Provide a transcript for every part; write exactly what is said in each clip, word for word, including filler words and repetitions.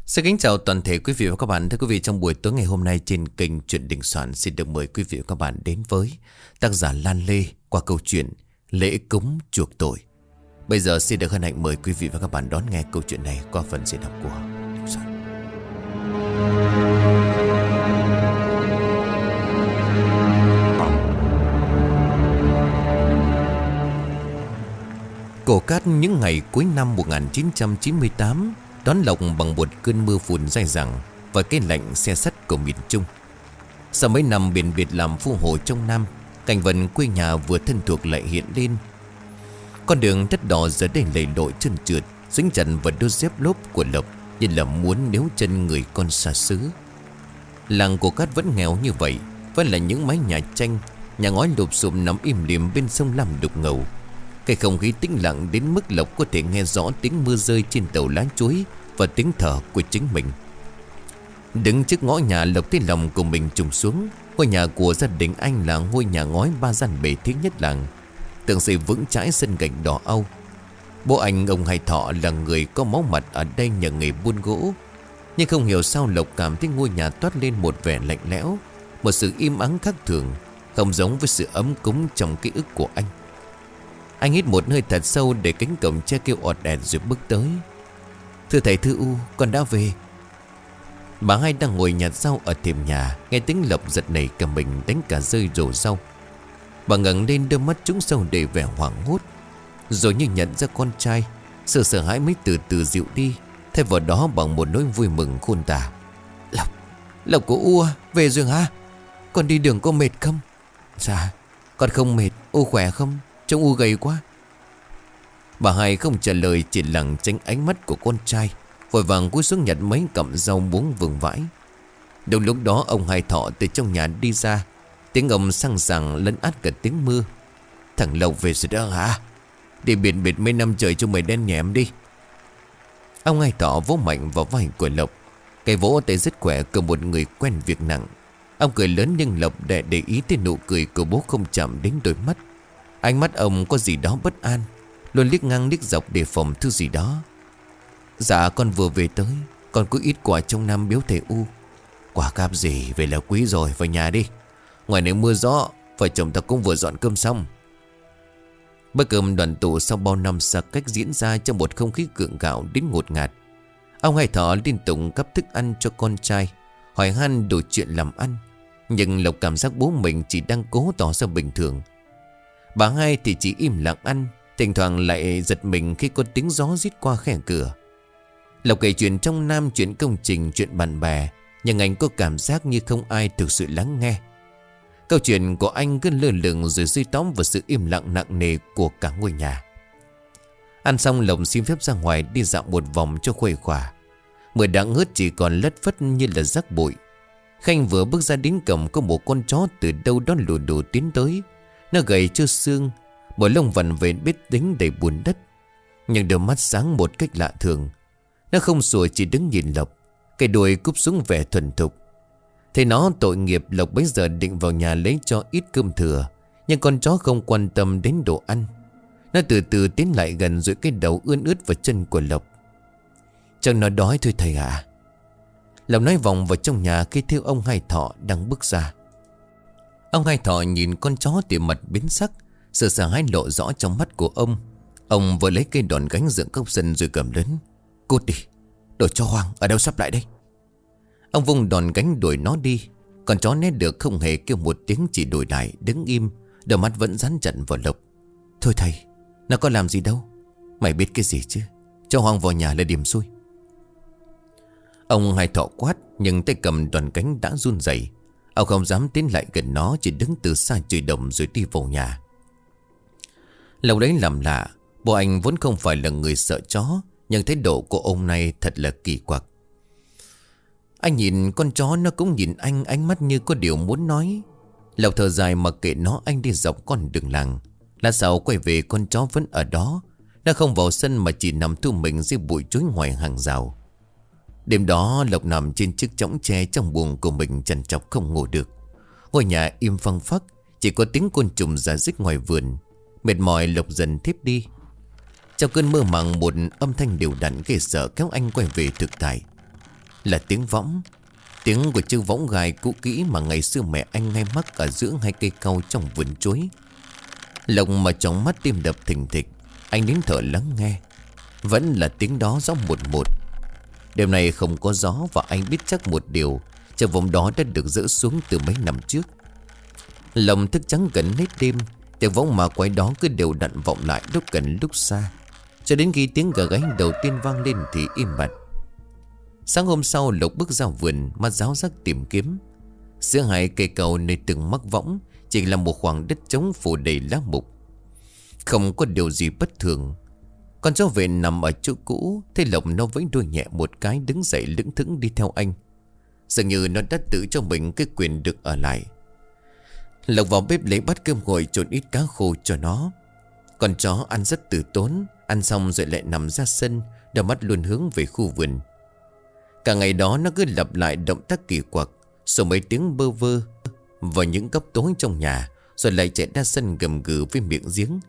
Xin kính chào toàn thể quý vị và các bạn. Thưa quý vị, trong buổi tối ngày hôm nay trên kênh Chuyện Đình Soạn xin được mời quý vị và các bạn đến với tác giả Lan Lê qua câu chuyện Lễ Cúng Chuộc Tội. Bây giờ xin được hân hạnh mời quý vị và các bạn đón nghe câu chuyện này qua phần diễn đọc của Đình Soạn. Cổ Cát những ngày cuối năm một nghìn chín trăm chín mươi tám đón Lộc bằng một cơn mưa phùn dai dẳng và cái lạnh xe sắt của miền Trung. Sau mấy năm biển biệt làm phu hồ trong Nam, cảnh vật quê nhà vừa thân thuộc lại hiện lên. Con đường đất đỏ giờ đây lầy lội trơn trượt, dính chặt vào đôi dép lốp của Lộc như là muốn níu chân người con xa xứ. Làng Cổ Cát vẫn nghèo như vậy, vẫn là những mái nhà tranh, nhà ngói lụp xụp nằm im lìm bên sông Lam đục ngầu. Cái không khí tĩnh lặng đến mức Lộc có thể nghe rõ tiếng mưa rơi trên tàu lá chuối và tiếng thở của chính mình. Đứng trước ngõ nhà, Lộc thấy lòng của mình trùng xuống. Ngôi nhà của gia đình anh là ngôi nhà ngói ba gian bề thế nhất làng, tường xây vững chãi, sân gạch đỏ âu. Bố anh, ông Hai Thọ, là người có máu mặt ở đây nhờ nghề buôn gỗ. Nhưng không hiểu sao Lộc cảm thấy ngôi nhà toát lên một vẻ lạnh lẽo, một sự im ắng khác thường, không giống với sự ấm cúng trong ký ức của anh. Anh hít một hơi thật sâu để cánh cổng che kêu ọt ẹt rồi bước tới. Thưa thầy, thưa U, con đã về. Bà Hai đang ngồi nhặt rau ở thềm nhà, nghe tiếng Lộc giật nảy cả mình, đánh cả rơi rổ rau. Bà ngẩng lên, đôi mắt trũng sâu đầy vẻ hoảng hốt, rồi như nhận ra con trai. Sự sợ hãi mới từ từ dịu đi, thay vào đó bằng một nỗi vui mừng khôn tả. Lộc, Lộc của U à, về rồi hả? Con đi đường có mệt không? Dạ, con không mệt. U khỏe không? Trông U gầy quá. Bà Hai không trả lời, chỉ lặng tránh ánh mắt của con trai, vội vàng cúi xuống nhặt mấy cọng rau muống vương vãi. Đúng lúc đó ông Hai Thọ từ trong nhà đi ra, tiếng ông sang sảng lấn át cả tiếng mưa. Thằng Lộc về rồi đó hả? Đi biển biệt mấy năm trời cho mày đen nhẹm đi. Ông Hai Thọ vỗ mạnh vào vai của Lộc. Cái vỗ tay rất khỏe của một người quen việc nặng. Ông cười lớn, nhưng Lộc để để ý tới nụ cười của bố không chạm đến đôi mắt. Ánh mắt ông có gì đó bất an, luôn liếc ngang liếc dọc đề phòng thứ gì đó. Dạ con vừa về tới, con có ít quà trong Nam biếu thầy U. Quả cáp gì, về là quý rồi, vào nhà đi. Ngoài này mưa gió, vợ chồng ta cũng vừa dọn cơm xong. Bữa cơm đoàn tụ sau bao năm xa cách diễn ra trong một không khí gượng gạo đến ngột ngạt. Ông Hai Thọ liên tục gắp thức ăn cho con trai, hỏi han đổi chuyện làm ăn. Nhưng Lộc cảm giác bố mình chỉ đang cố tỏ ra bình thường. Bà Hai thì chỉ im lặng ăn, thỉnh thoảng lại giật mình khi có tiếng gió rít qua khe cửa. Lộc kể chuyện trong Nam, chuyện công trình, chuyện bạn bè, nhưng anh có cảm giác như không ai thực sự lắng nghe. Câu chuyện của anh cứ lơ lửng rồi rơi tóm vào sự im lặng nặng nề của cả ngôi nhà. Ăn xong, Lộc xin phép ra ngoài đi dạo một vòng cho khuây khỏa. Mưa đã ngớt, chỉ còn lất phất như là rác bụi. Khanh vừa bước ra đến cổng, có một con chó từ đâu đó lù đù tiến tới. Nó gầy trơ xương, bộ lông vằn vện bết tính đầy bùn đất, nhưng đôi mắt sáng một cách lạ thường. Nó không sủa, chỉ đứng nhìn Lộc, cái đuôi cúp xuống vẻ thuần thục. Thấy nó tội nghiệp, Lộc bấy giờ định vào nhà lấy cho ít cơm thừa, nhưng con chó không quan tâm đến đồ ăn. Nó từ từ tiến lại gần, rồi cái đầu ươn ướt vào chân của Lộc. Chắc nó đói thôi thầy ạ. À? Lộc nói vòng vào trong nhà khi theo ông Hai Thọ đang bước ra. Ông Hai Thọ nhìn con chó thì mặt biến sắc, sự sợ hãi lộ rõ trong mắt của ông. Ông vừa lấy cây đòn gánh dựng góc sân rồi cầm lớn. Cút đi, đồ chó hoang, ở đâu sắp lại đây? Ông vung đòn gánh đuổi nó đi. Con chó né được, không hề kêu một tiếng, chỉ đuổi lại đứng im, đôi mắt vẫn dán chặt vào Lộc. Thôi thầy, nó có làm gì đâu. Mày biết cái gì chứ, cho hoang vào nhà là điểm xui. Ông Hai Thọ quát, nhưng tay cầm đòn gánh đã run rẩy. Ông không dám tiến lại gần nó, chỉ đứng từ xa chửi đồng rồi đi vào nhà. Lâu đấy làm lạ, bố anh vốn không phải là người sợ chó, nhưng thái độ của ông này thật là kỳ quặc. Anh nhìn con chó, nó cũng nhìn anh, ánh mắt như có điều muốn nói. Lộc thở dài mặc kệ nó, anh đi dọc con đường làng. Lát sau quay về, con chó vẫn ở đó. Nó không vào sân mà chỉ nằm thu mình dưới bụi chuối ngoài hàng rào. Đêm đó Lộc nằm trên chiếc chõng tre trong buồng của mình, trằn trọc không ngủ được. Ngôi nhà im phăng phắc, chỉ có tiếng côn trùng rả rích ngoài vườn. Mệt mỏi, Lộc dần thiếp đi. Trong cơn mơ màng, một âm thanh đều đặn ghê sợ kéo anh quay về thực tại. Là tiếng võng. Tiếng của chiếc võng gai cũ kỹ mà ngày xưa mẹ anh ngay mắc ở giữa hai cây cau trong vườn chuối. Lộc mà trong mắt tim đập thình thịch. Anh nín thở lắng nghe. Vẫn là tiếng đó rõ một một. Đêm nay không có gió và anh biết chắc một điều. Chiếc võng đó đã được dỡ xuống từ mấy năm trước. Lòng thức trắng gần hết đêm. Tiếng võng ma quái đó cứ đều đặn vọng lại lúc gần lúc xa, cho đến khi tiếng gà gáy đầu tiên vang lên thì im bặt. Sáng hôm sau Lộc bước ra vườn, mắt ráo rắc tìm kiếm. Giữa hai cây cầu nơi từng mắc võng chỉ là một khoảng đất trống phủ đầy lá mục. Không có điều gì bất thường. Con chó vệ nằm ở chỗ cũ. Thấy Lộc nó vẫy đuôi nhẹ một cái, đứng dậy lững thững đi theo anh. Dường như nó đã tự cho mình cái quyền được ở lại. Lộc vào bếp lấy bát cơm nguội trộn ít cá khô cho nó. Con chó ăn rất từ tốn. Ăn xong rồi lại nằm ra sân, đôi mắt luôn hướng về khu vườn. Cả ngày đó nó cứ lặp lại động tác kỳ quặc, rồi mấy tiếng bơ vơ vào những góc tối trong nhà, rồi lại chạy ra sân gầm gừ với miệng giếng.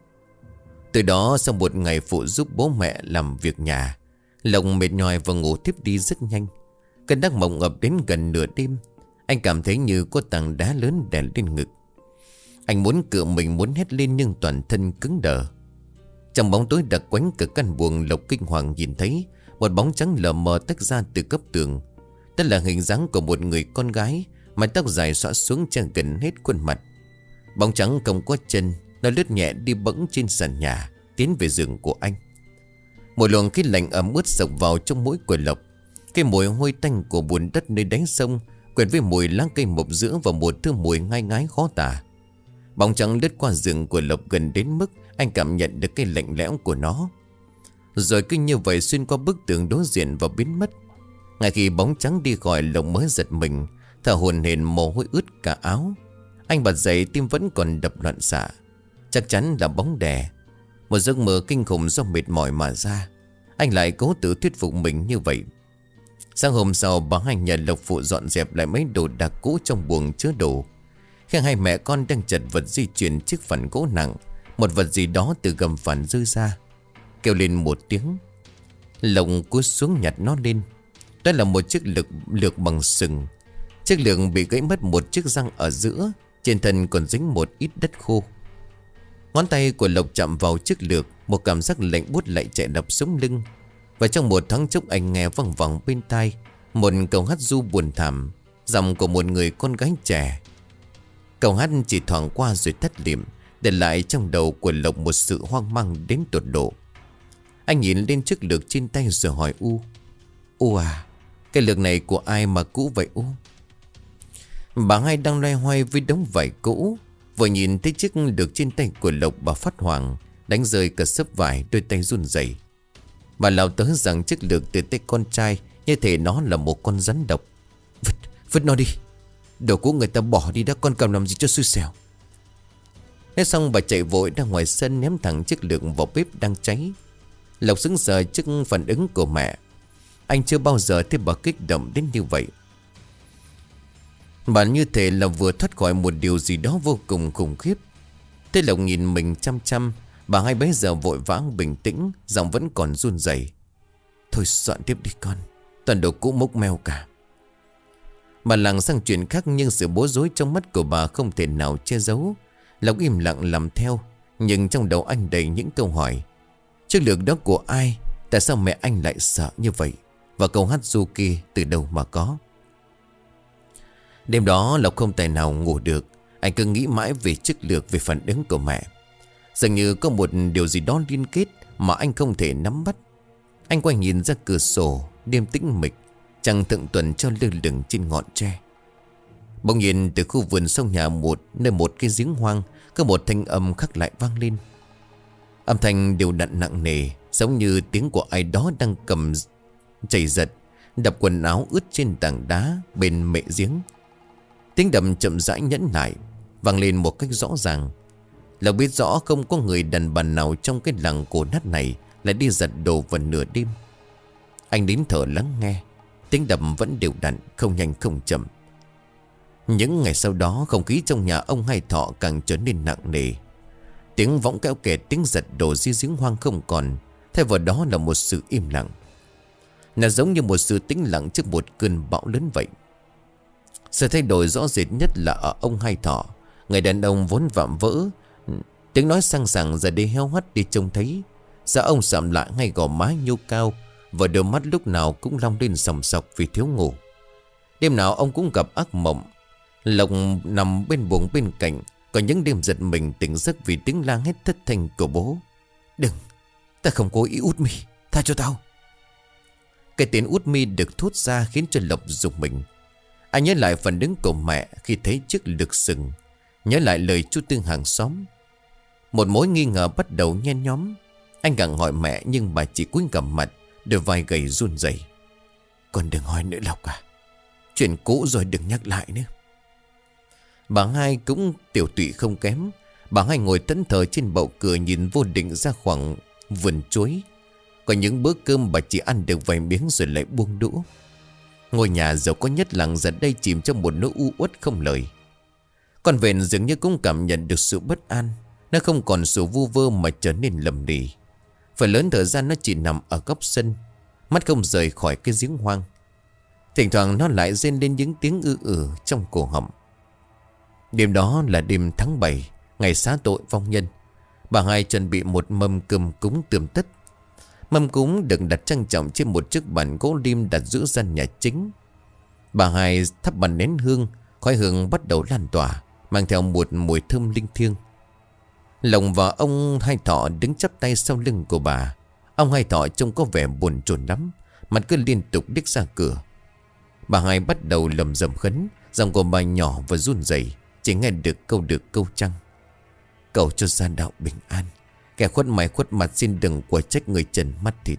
Từ đó sau một ngày phụ giúp bố mẹ làm việc nhà, Lộc mệt nhòi và ngủ thiếp đi rất nhanh. Cơn đắc mộng ập đến gần nửa đêm. Anh cảm thấy như có tảng đá lớn đè lên ngực. Anh muốn cựa mình, muốn hét lên nhưng toàn thân cứng đờ. Trong bóng tối đặc quánh cả căn buồng, Lộc kinh hoàng nhìn thấy một bóng trắng lờ mờ tách ra từ góc tường. Đó là hình dáng của một người con gái, mái tóc dài xõa xuống che gần hết khuôn mặt. Bóng trắng không có chân, nó lướt nhẹ đi bẫng trên sàn nhà, tiến về giường của anh. Một luồng khí lạnh ẩm ướt sộc vào trong mũi của Lộc. Cái mùi hôi tanh của bùn đất nơi đáy sông quyện với mùi lá cây mộc giữa và một thứ mùi ngai ngái khó tả. Bóng trắng lướt qua giường của Lộc gần đến mức anh cảm nhận được cái lạnh lẽo của nó, rồi cứ như vậy xuyên qua bức tường đối diện và biến mất. Ngay khi bóng trắng đi khỏi, Lộc mới giật mình, thở hổn hển, mồ hôi ướt cả áo. Anh bật dậy, tim vẫn còn đập loạn xạ. Chắc chắn là bóng đè, một giấc mơ kinh khủng do mệt mỏi mà ra. Anh lại cố tự thuyết phục mình như vậy. Sáng hôm sau, bà hai nhờ Lộc phụ dọn dẹp lại mấy đồ đạc cũ trong buồng chứa đồ. Khi hai mẹ con đang chật vật di chuyển chiếc phản gỗ nặng, một vật gì đó từ gầm phản rơi ra, kêu lên một tiếng. Lộc cúi xuống nhặt nó lên. Đó là một chiếc lược, lược bằng sừng. Chiếc lược bị gãy mất một chiếc răng ở giữa, trên thân còn dính một ít đất khô. Ngón tay của Lộc chạm vào chiếc lược, một cảm giác lạnh buốt lại chạy đập sống lưng. Và trong một thoáng chốc anh nghe văng vẳng bên tai một câu hát ru buồn thảm, giọng của một người con gái trẻ. Câu hát chỉ thoảng qua rồi tắt lịm, để lại trong đầu của Lộc một sự hoang mang đến tột độ. Anh nhìn lên chiếc lược trên tay rồi hỏi U: U à, cái lược này của ai mà cũ vậy U? Bà hai đang loay hoay với đống vải cũ, vừa nhìn thấy chiếc lược trên tay của Lộc, bà phát hoảng, đánh rơi cả xấp vải, đôi tay run rẩy. Bà lao tới rằng chiếc lược từ tay con trai, như thể nó là một con rắn độc. Vứt, vứt nó đi, đồ cũ người ta bỏ đi đã, con cầm làm gì cho xui xẻo. Nói xong bà chạy vội ra ngoài sân, ném thẳng chiếc lược vào bếp đang cháy. Lộc sững sờ trước phản ứng của mẹ. Anh chưa bao giờ thấy bà kích động đến như vậy. Bà như thể là vừa thoát khỏi một điều gì đó vô cùng khủng khiếp. Thế Lộc nhìn mình chăm chăm. Bà hai bấy giờ vội vã bình tĩnh, giọng vẫn còn run rẩy. Thôi soạn tiếp đi con, toàn đồ cũ mốc meo cả. Bà làng sang chuyện khác, nhưng sự bối rối trong mắt của bà không thể nào che giấu. Lộc im lặng làm theo, nhưng trong đầu anh đầy những câu hỏi. Chiếc lược đó của ai? Tại sao mẹ anh lại sợ như vậy? Và câu hát ru kia từ đâu mà có? Đêm đó Lộc không tài nào ngủ được. Anh cứ nghĩ mãi về chiếc lược, về phản ứng của mẹ. Dường như có một điều gì đó liên kết mà anh không thể nắm bắt. Anh quay nhìn ra cửa sổ, đêm tĩnh mịch, trăng thượng tuần treo lơ lửng trên ngọn tre. Bỗng nhiên từ khu vườn sau nhà một, nơi một cái giếng hoang, có một thanh âm khác lại vang lên. Âm thanh đều đặn nặng nề, giống như tiếng của ai đó đang cầm chày giật, đập quần áo ướt trên tảng đá bên mệ giếng. Tiếng đập chậm rãi nhẫn lại, vang lên một cách rõ ràng. Lộc biết rõ không có người đàn bà nào trong cái làng cổ nát này lại đi giật đồ vào nửa đêm. Anh nín thở lắng nghe. Tiếng đập vẫn đều đặn, không nhanh không chậm. Những ngày sau đó, không khí trong nhà ông Hai Thọ càng trở nên nặng nề. Tiếng võng kéo kẹt, tiếng giật đồ dưới giếng hoang không còn, thay vào đó là một sự im lặng. Là giống như một sự tĩnh lặng trước một cơn bão lớn vậy. Sự thay đổi rõ rệt nhất là ở ông Hai Thọ. Người đàn ông vốn vạm vỡ, tiếng nói sang sảng giờ đây heo hắt đi trông thấy. Da ông sạm lại ngay gò má nhô cao, và đôi mắt lúc nào cũng long lên sòng sọc vì thiếu ngủ. Đêm nào ông cũng gặp ác mộng. Lộc nằm bên buồng bên cạnh. Có những đêm giật mình tỉnh giấc vì tiếng la hét thất thanh của bố. Đừng, ta không cố ý út mi, tha cho tao. Cái tiếng út mi được thốt ra khiến cho Lộc rùng mình. Anh nhớ lại phần đứng của mẹ khi thấy chiếc lược sừng. Nhớ lại lời chú Tư hàng xóm. Một mối nghi ngờ bắt đầu nhen nhóm. Anh gặng hỏi mẹ nhưng bà chỉ cúi gằm mặt, đôi vai gầy run rẩy. Con đừng hỏi nữa Lộc à, chuyện cũ rồi đừng nhắc lại nữa. Bà Hai cũng tiểu tụy không kém. Bà Hai ngồi thẫn thờ trên bậu cửa nhìn vô định ra khoảng vườn chuối. Có những bữa cơm bà chỉ ăn được vài miếng rồi lại buông đũa. Ngôi nhà giàu có nhất làng giờ đây chìm trong một nỗi u uất không lời. Con vẹn dường như cũng cảm nhận được sự bất an. Nó không còn sự vu vơ mà trở nên lầm lì. Phần lớn thời gian nó chỉ nằm ở góc sân, mắt không rời khỏi cái giếng hoang. Thỉnh thoảng nó lại rên lên những tiếng ư ử trong cổ họng. Đêm đó là đêm tháng bảy, ngày xá tội vong nhân. Bà Hai chuẩn bị một mâm cơm cúng tươm tất. Mâm cúng được đặt trang trọng trên một chiếc bàn gỗ lim đặt giữa gian nhà chính. Bà Hai thắp bàn nén hương, khói hương bắt đầu lan tỏa, mang theo một mùi thơm linh thiêng. Lộc và ông Hai Thọ đứng chắp tay sau lưng của bà. Ông Hai Thọ trông có vẻ buồn chồn lắm, mặt cứ liên tục đích ra cửa. Bà Hai bắt đầu lầm rầm khấn, giọng của bà nhỏ và run rẩy, chỉ nghe được câu được câu trăng. Cầu cho gia đạo bình an, kẻ khuất mày khuất mặt xin đừng quả trách người trần mắt thịt.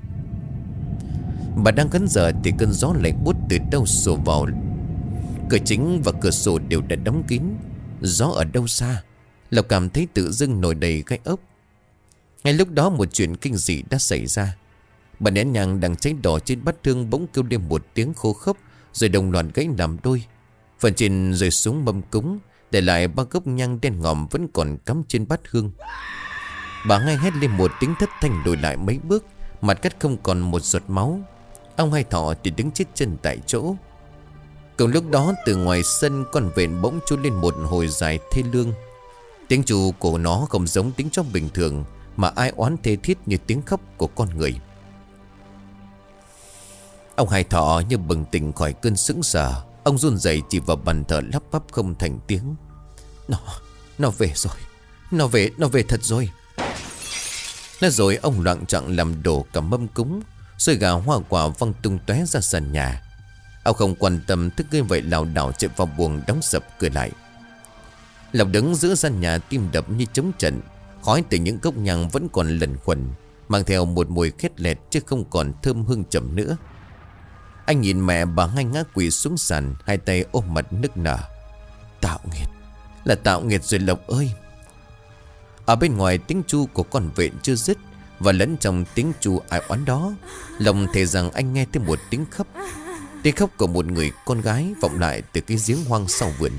Bà đang khấn giờ thì cơn gió lạnh buốt từ đâu sổ vào. Cửa chính và cửa sổ đều đã đóng kín. Gió ở đâu xa, Lộc cảm thấy tự dưng nổi đầy gai ốc. Ngay lúc đó một chuyện kinh dị đã xảy ra. Bà nén nhang đang cháy đỏ trên bát hương bỗng kêu lên một tiếng khô khốc, rồi đồng loạt gãy làm đôi. Phần trên rơi xuống mâm cúng, để lại ba gốc nhang đen ngòm vẫn còn cắm trên bát hương. Bà ngay hét lên một tiếng thất thanh lùi lại mấy bước, mặt cắt không còn một giọt máu. Ông Hai Thọ thì đứng chết chân tại chỗ. Cùng lúc đó từ ngoài sân, con vẹn bỗng trút lên một hồi dài thê lương. Tiếng trù của nó không giống tiếng chó bình thường, mà ai oán thê thiết như tiếng khóc của con người. Ông Hai Thọ như bừng tỉnh khỏi cơn sững sờ. Ông run rẩy chỉ vào bàn thờ lắp bắp không thành tiếng. Nó, nó về rồi. Nó về, nó về thật rồi. Nói rồi ông loạng choạng làm đổ cả mâm cúng, xôi gà hoa quả văng tung tóe ra sân nhà. Ông không quan tâm, thức như vậy lảo đảo chạy vào buồng đóng sập cửa lại. Lộc đứng giữa gian nhà tim đập như trống trận. Khói từ những gốc nhang vẫn còn lẩn quẩn, mang theo một mùi khét lẹt chứ không còn thơm hương trầm nữa. Anh nhìn mẹ bà Hai ngã quỵ xuống sàn, hai tay ôm mặt nức nở. Tạo nghiệt, là tạo nghiệt rồi Lộc ơi. Ở bên ngoài tiếng chu của con vẹn chưa dứt, và lẫn trong tiếng chu ai oán đó, Lộc thề rằng anh nghe thấy một tiếng khóc. Tiếng khóc của một người con gái vọng lại từ cái giếng hoang sau vườn.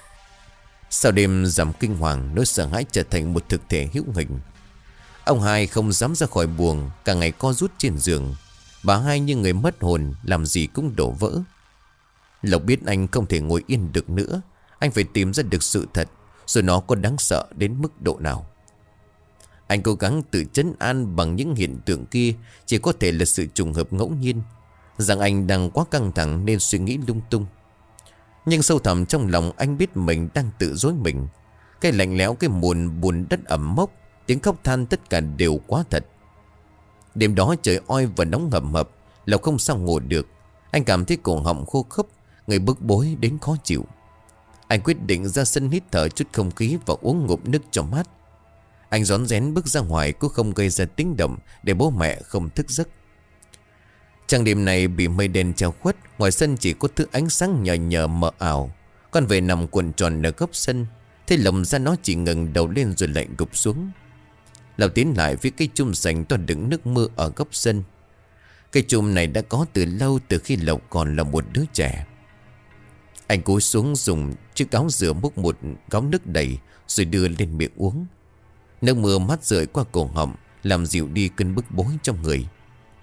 Sau đêm giảm kinh hoàng, nỗi sợ hãi trở thành một thực thể hữu hình. Ông Hai không dám ra khỏi buồng, cả ngày co rút trên giường. Bà Hai như người mất hồn, làm gì cũng đổ vỡ. Lộc biết anh không thể ngồi yên được nữa. Anh phải tìm ra được sự thật, rồi nó có đáng sợ đến mức độ nào. Anh cố gắng tự trấn an bằng những hiện tượng kia chỉ có thể là sự trùng hợp ngẫu nhiên, rằng anh đang quá căng thẳng nên suy nghĩ lung tung. Nhưng sâu thẳm trong lòng anh biết mình đang tự dối mình. Cái lạnh lẽo, cái mùn bùn đất ẩm mốc, tiếng khóc than tất cả đều quá thật. Đêm đó trời oi và nóng hầm hập, Lộc không sao ngủ được. Anh cảm thấy cổ họng khô khốc, người bức bối đến khó chịu. Anh quyết định ra sân hít thở chút không khí và uống ngụm nước cho mát. Anh rón rén bước ra ngoài, cũng không gây ra tiếng động để bố mẹ không thức giấc. Trăng đêm này bị mây đen che khuất, ngoài sân chỉ có thứ ánh sáng nhờ nhờ mờ ảo. Con về nằm cuộn tròn ở góc sân, thế lồng ra nó chỉ ngẩng đầu lên rồi lại gục xuống. Lộc tiến lại phía cây chum sành to đựng nước mưa ở góc sân. Cây chum này đã có từ lâu, từ khi Lộc còn là một đứa trẻ. Anh cúi xuống dùng chiếc áo rửa múc một gáo nước đầy rồi đưa lên miệng uống. Nước mưa mát rượi qua cổ họng làm dịu đi cơn bức bối trong người.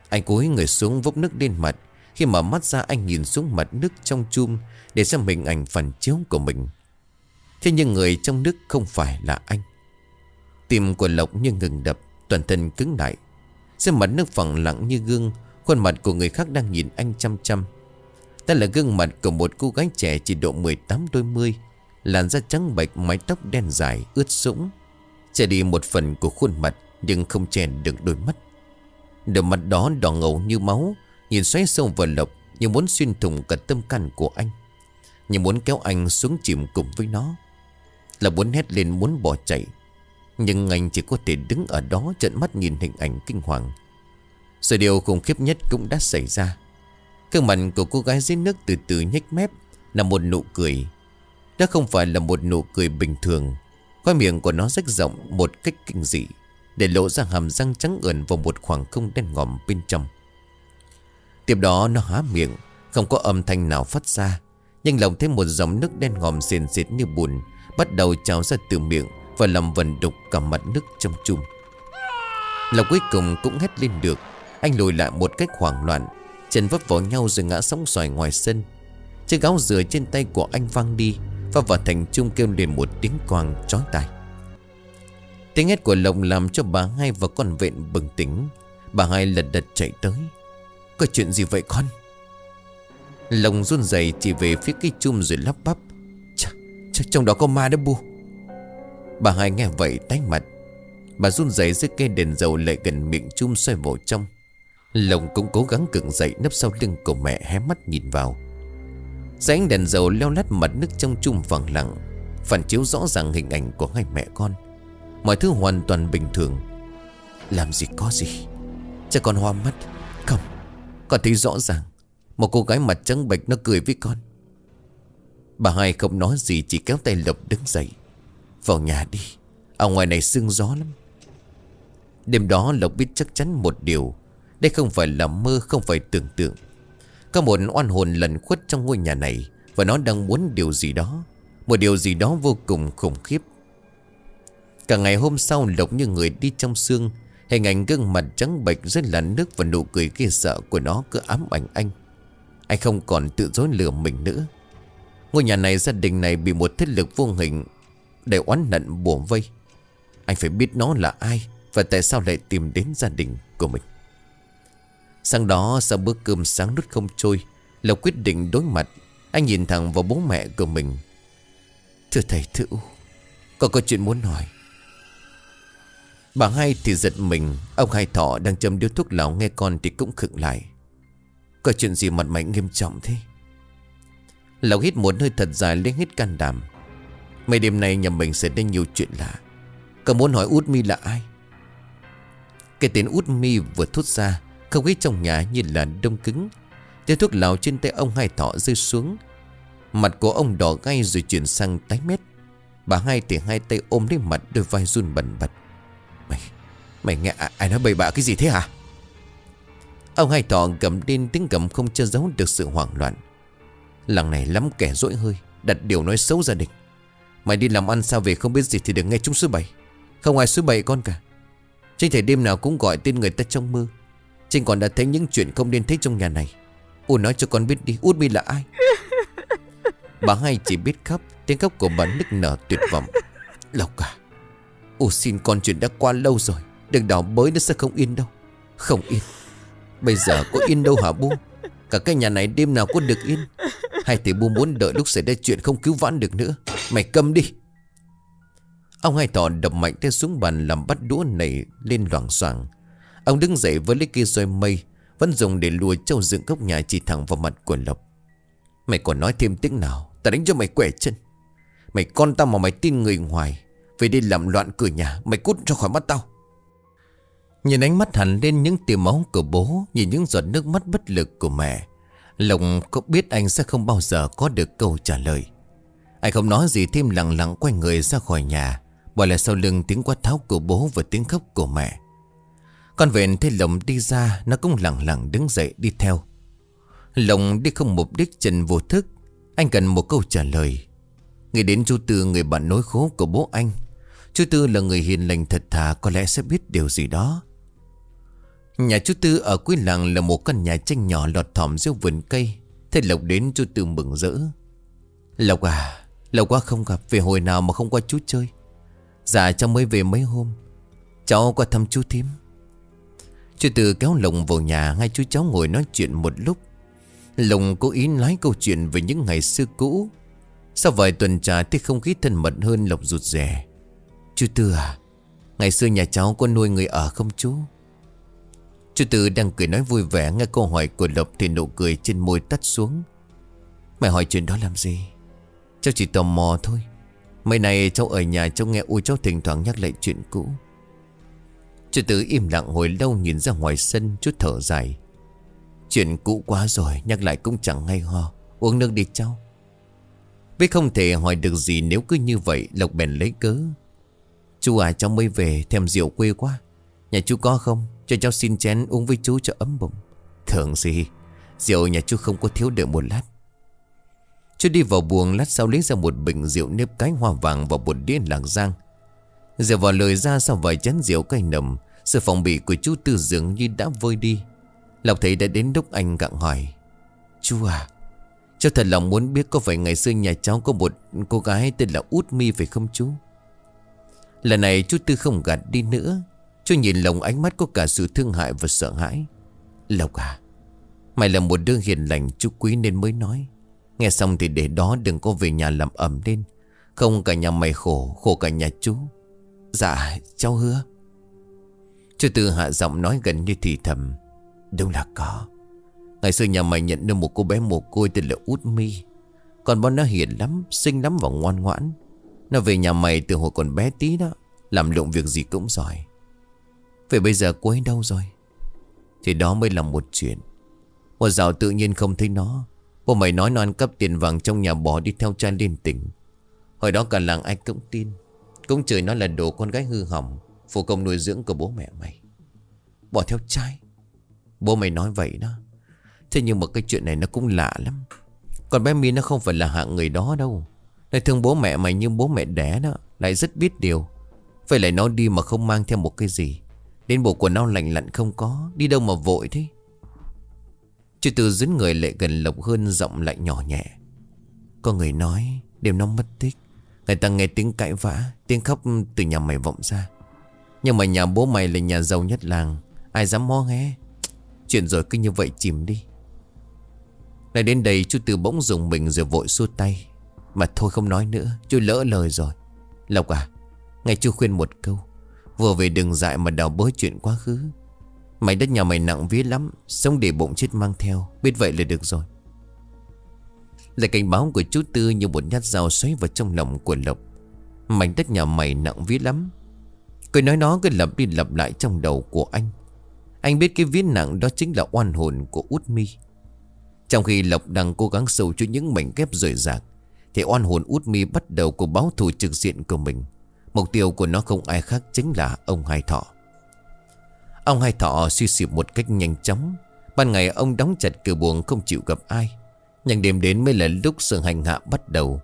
Anh cúi người xuống vốc nước lên mặt. Khi mở mắt ra anh nhìn xuống mặt nước trong chum để xem hình ảnh phản chiếu của mình. Thế nhưng người trong nước không phải là anh. Tim của Lộc như ngừng đập, toàn thân cứng lại. Trên mặt nước phẳng lặng như gương, khuôn mặt của người khác đang nhìn anh chăm chăm. Đó là gương mặt của một cô gái trẻ chỉ độ mười tám đôi mươi, làn da trắng bệch, mái tóc đen dài ướt sũng, che đi một phần của khuôn mặt nhưng không che được đôi mắt. Đôi mắt đó đỏ ngầu như máu, nhìn xoáy sâu vào Lộc như muốn xuyên thủng cả tâm can của anh, như muốn kéo anh xuống chìm cùng với nó. Là muốn hét lên, muốn bỏ chạy, nhưng anh chỉ có thể đứng ở đó trợn mắt nhìn hình ảnh kinh hoàng. Rồi điều khủng khiếp nhất cũng đã xảy ra. Gương mặt của cô gái dưới nước từ từ nhếch mép là một nụ cười. Đó không phải là một nụ cười bình thường. Khóe miệng của nó rách rộng một cách kinh dị, để lộ ra hàm răng trắng ẩn vào một khoảng không đen ngòm bên trong. Tiếp đó nó há miệng, không có âm thanh nào phát ra, nhưng lòng thấy một dòng nước đen ngòm sền sệt như bùn bắt đầu trào ra từ miệng và làm vần đục cả mặt nước trong chum. Lộc cuối cùng cũng hét lên được. Anh lùi lại một cách hoảng loạn, chân vấp vào nhau rồi ngã sóng xoài ngoài sân. Chiếc gáo dừa trên tay của anh văng đi, và vào thành chum kêu lên một tiếng quang chói tai. Tiếng hét của Lộc làm cho bà Hai và con Vện bừng tỉnh. Bà Hai lật đật chạy tới. Có chuyện gì vậy con? Lộc run rẩy chỉ về phía cái chum rồi lắp bắp. Chắc, chắc trong đó có ma đó bu. Bà Hai nghe vậy tái mặt. Bà run rẩy giơ cây đèn dầu lại gần miệng chum xoay vào trong. Lộc cũng cố gắng gượng dậy nấp sau lưng của mẹ, hé mắt nhìn vào. Dưới ánh đèn dầu leo lắt mặt nước trong chum phẳng lặng, phản chiếu rõ ràng hình ảnh của hai mẹ con. Mọi thứ hoàn toàn bình thường. Làm gì có gì. Chắc con hoa mắt. Không, con thấy rõ ràng một cô gái mặt trắng bệch nó cười với con. Bà Hai không nói gì, chỉ kéo tay Lộc đứng dậy. Vào nhà đi, ở ngoài này sương gió lắm. Đêm đó Lộc biết chắc chắn một điều. Đây không phải là mơ, không phải tưởng tượng. Có một oan hồn lẩn khuất trong ngôi nhà này, và nó đang muốn điều gì đó, một điều gì đó vô cùng khủng khiếp. Cả ngày hôm sau Lộc như người đi trong sương. Hình ảnh gương mặt trắng bệch dưới làn nước và nụ cười ghê sợ của nó cứ ám ảnh anh. Anh không còn tự dối lừa mình nữa. Ngôi nhà này, gia đình này bị một thế lực vô hình để oán hận bủa vây. Anh phải biết nó là ai, và tại sao lại tìm đến gia đình của mình. Sáng đó sau bữa cơm sáng nuốt không trôi, Lộc quyết định đối mặt. Anh nhìn thẳng vào bố mẹ của mình. Thưa thầy, thưa U, con có chuyện muốn hỏi. Bà Hai thì giật mình. Ông Hai Thọ đang châm điếu thuốc lào nghe con thì cũng khựng lại. Có chuyện gì mặt mày nghiêm trọng thế? Lộc hít một hơi thật dài, lấy hết can đảm. Mấy đêm nay nhà mình xảy ra nhiều chuyện lạ. Con muốn hỏi Út Mi là ai? Cái tên Út Mi vừa thốt ra, không khí trong nhà như là đông cứng. Điếu thuốc lào trên tay ông Hai Thọ rơi xuống. Mặt của ông đỏ gay rồi chuyển sang tái mét. Bà Hai thì hai tay ôm lấy mặt, đôi vai run bần bật. Mày, mày nghe à, ai nói bậy bạ cái gì thế hả? Ông Hai Thọ gầm lên, tiếng gầm không che giấu được sự hoảng loạn. Làng này lắm kẻ dỗi hơi, đặt điều nói xấu gia đình. Mày đi làm ăn sao về không biết gì thì đừng nghe chúng suối bày. Không ai suối bày con cả. Trinh thể đêm nào cũng gọi tên người ta trong mơ. Trinh còn đã thấy những chuyện không nên thấy trong nhà này. Út nói cho con biết đi, Út Mi là ai? Bà Hai chỉ biết khóc. Tiếng khóc của bà nức nở tuyệt vọng. Lộc à, Út xin con, chuyện đã qua lâu rồi. Đừng đào bới nó sẽ không yên đâu. Không yên. Bây giờ có yên đâu hả Bu? Cả cái nhà này đêm nào có được yên? Hay thì Bu muốn đợi lúc xảy ra chuyện không cứu vãn được nữa? Mày câm đi. Ông Hai Thọ đập mạnh tay xuống bàn làm bắt đũa nảy lên loảng xoảng. Ông đứng dậy với lấy cây roi mây vẫn dùng để lùa trâu dựng góc nhà, chỉ thẳng vào mặt của Lộc. Mày còn nói thêm tiếng nào, ta đánh cho mày quẻ chân. Mày con tao mà mày tin người ngoài, về đi làm loạn cửa nhà, mày cút ra khỏi mắt tao. Nhìn ánh mắt hằn lên những tia máu của bố, nhìn những giọt nước mắt bất lực của mẹ, Lộc có biết anh sẽ không bao giờ có được câu trả lời. Anh không nói gì thêm, lặng lặng quay người ra khỏi nhà, bỏ lại sau lưng tiếng quát tháo của bố và tiếng khóc của mẹ. Con Vện thấy Lộc đi ra, nó cũng lặng lặng đứng dậy đi theo. Lộc đi không mục đích, chân vô thức. Anh cần một câu trả lời. Nghĩ đến chú Tư, người bạn nối khố của bố anh. Chú Tư là người hiền lành thật thà, có lẽ sẽ biết điều gì đó. Nhà chú Tư ở cuối làng là một căn nhà tranh nhỏ lọt thỏm giữa vườn cây. Thế Lộc đến chú Tư mừng rỡ. Lộc à, lâu quá không gặp, về hồi nào mà không qua chú chơi? Dạ cháu mới về mấy hôm. Cháu qua thăm chú thím. Chú Tư kéo Lộc vào nhà. Hai chú cháu ngồi nói chuyện một lúc. Lộc cố ý nói câu chuyện về những ngày xưa cũ. Sau vài tuần trà thì không khí thân mật hơn, Lộc rụt rè. Chú Tư à, ngày xưa nhà cháu có nuôi người ở không chú? Chú Tư đang cười nói vui vẻ. Nghe câu hỏi của Lộc thì nụ cười trên môi tắt xuống. Mày hỏi chuyện đó làm gì? Cháu chỉ tò mò thôi. Mấy này cháu ở nhà cháu nghe ui cháu thỉnh thoảng nhắc lại chuyện cũ. Chú Tư im lặng hồi lâu nhìn ra ngoài sân. Chú thở dài. Chuyện cũ quá rồi, nhắc lại cũng chẳng hay ho. Uống nước đi cháu. Biết không thể hỏi được gì nếu cứ như vậy, Lộc bèn lấy cớ. Chú à, cháu mới về thèm rượu quê quá. Nhà chú có không? Cho cháu xin chén uống với chú cho ấm bụng. Thường gì, rượu nhà chú không có thiếu, đợi một lát. Chú đi vào buồng, lát sau lấy ra một bình rượu nếp cái hoa vàng và một đĩa lạc giang. Rượu vào lời ra sau vài chén rượu cay nồng, sự phòng bị của chú Tư dường như đã vơi đi. Lộc thấy đã đến lúc anh gặng hỏi. Chú à, cháu thật lòng muốn biết có phải ngày xưa nhà cháu có một cô gái tên là Út My phải không chú? Lần này chú Tư không gạt đi nữa. Chú nhìn Lộc, ánh mắt có cả sự thương hại và sợ hãi. Lộc à, mày là một đứa hiền lành chú quý nên mới nói. Nghe xong thì để đó, đừng có về nhà làm ẩm lên. Không cả nhà mày khổ, khổ cả nhà chú. Dạ cháu hứa. Chú Tư hạ giọng nói gần như thì thầm. Đúng là có. Ngày xưa nhà mày nhận được một cô bé mồ côi tên là Út My. Còn bọn nó hiền lắm, xinh lắm và ngoan ngoãn. Nó về nhà mày từ hồi còn bé tí đó. Làm lụng việc gì cũng giỏi. Vậy bây giờ cô ấy đâu rồi? Thì đó mới là một chuyện. Một dạo tự nhiên không thấy nó. Bố mày nói nó ăn cắp tiền vàng trong nhà, bỏ đi theo trai lên tỉnh. Hồi đó cả làng ai cũng tin. Cũng chửi nó là đồ con gái hư hỏng, phụ công nuôi dưỡng của bố mẹ mày. Bỏ theo trai. Bố mày nói vậy đó. Thế nhưng mà cái chuyện này nó cũng lạ lắm. Còn bé My nó không phải là hạng người đó đâu. Nó thương bố mẹ mày như bố mẹ đẻ đó. Lại rất biết điều. Vậy lại nó đi mà không mang theo một cái gì. Đến bộ quần áo lành lặn không có. Đi đâu mà vội thế? Chú Tư dấn người lại gần Lộc hơn, giọng lại nhỏ nhẹ. Có người nói đêm nó mất tích. Người ta nghe tiếng cãi vã, tiếng khóc từ nhà mày vọng ra. Nhưng mà nhà bố mày là nhà giàu nhất làng, ai dám mó nghe. Chuyện rồi cứ như vậy chìm đi. Lại đến đây chú Tư bỗng dùng mình rồi vội xua tay. Mà thôi không nói nữa, chú lỡ lời rồi. Lộc à, nghe chú khuyên một câu. Vừa về đừng dại mà đào bới chuyện quá khứ. Mày đất nhà mày nặng vía lắm, sống để bụng chết mang theo. Biết vậy là được rồi. Lời cảnh báo của chú Tư như một nhát dao xoáy vào trong lòng của Lộc. Mảnh đất nhà mày nặng vía lắm. Câu nói nó cứ lặp đi lặp lại trong đầu của anh. Anh biết cái vía nặng đó chính là oan hồn của Út My. Trong khi Lộc đang cố gắng sâu cho những mảnh ghép rời rạc, thì oan hồn Út My bắt đầu cuộc báo thù trực diện của mình. Mục tiêu của nó không ai khác chính là ông Hai Thọ. Ông Hai Thọ suy xỉu một cách nhanh chóng. Ban ngày ông đóng chặt cửa buồng không chịu gặp ai. Nhưng đêm đến mới là lúc sự hành hạ bắt đầu.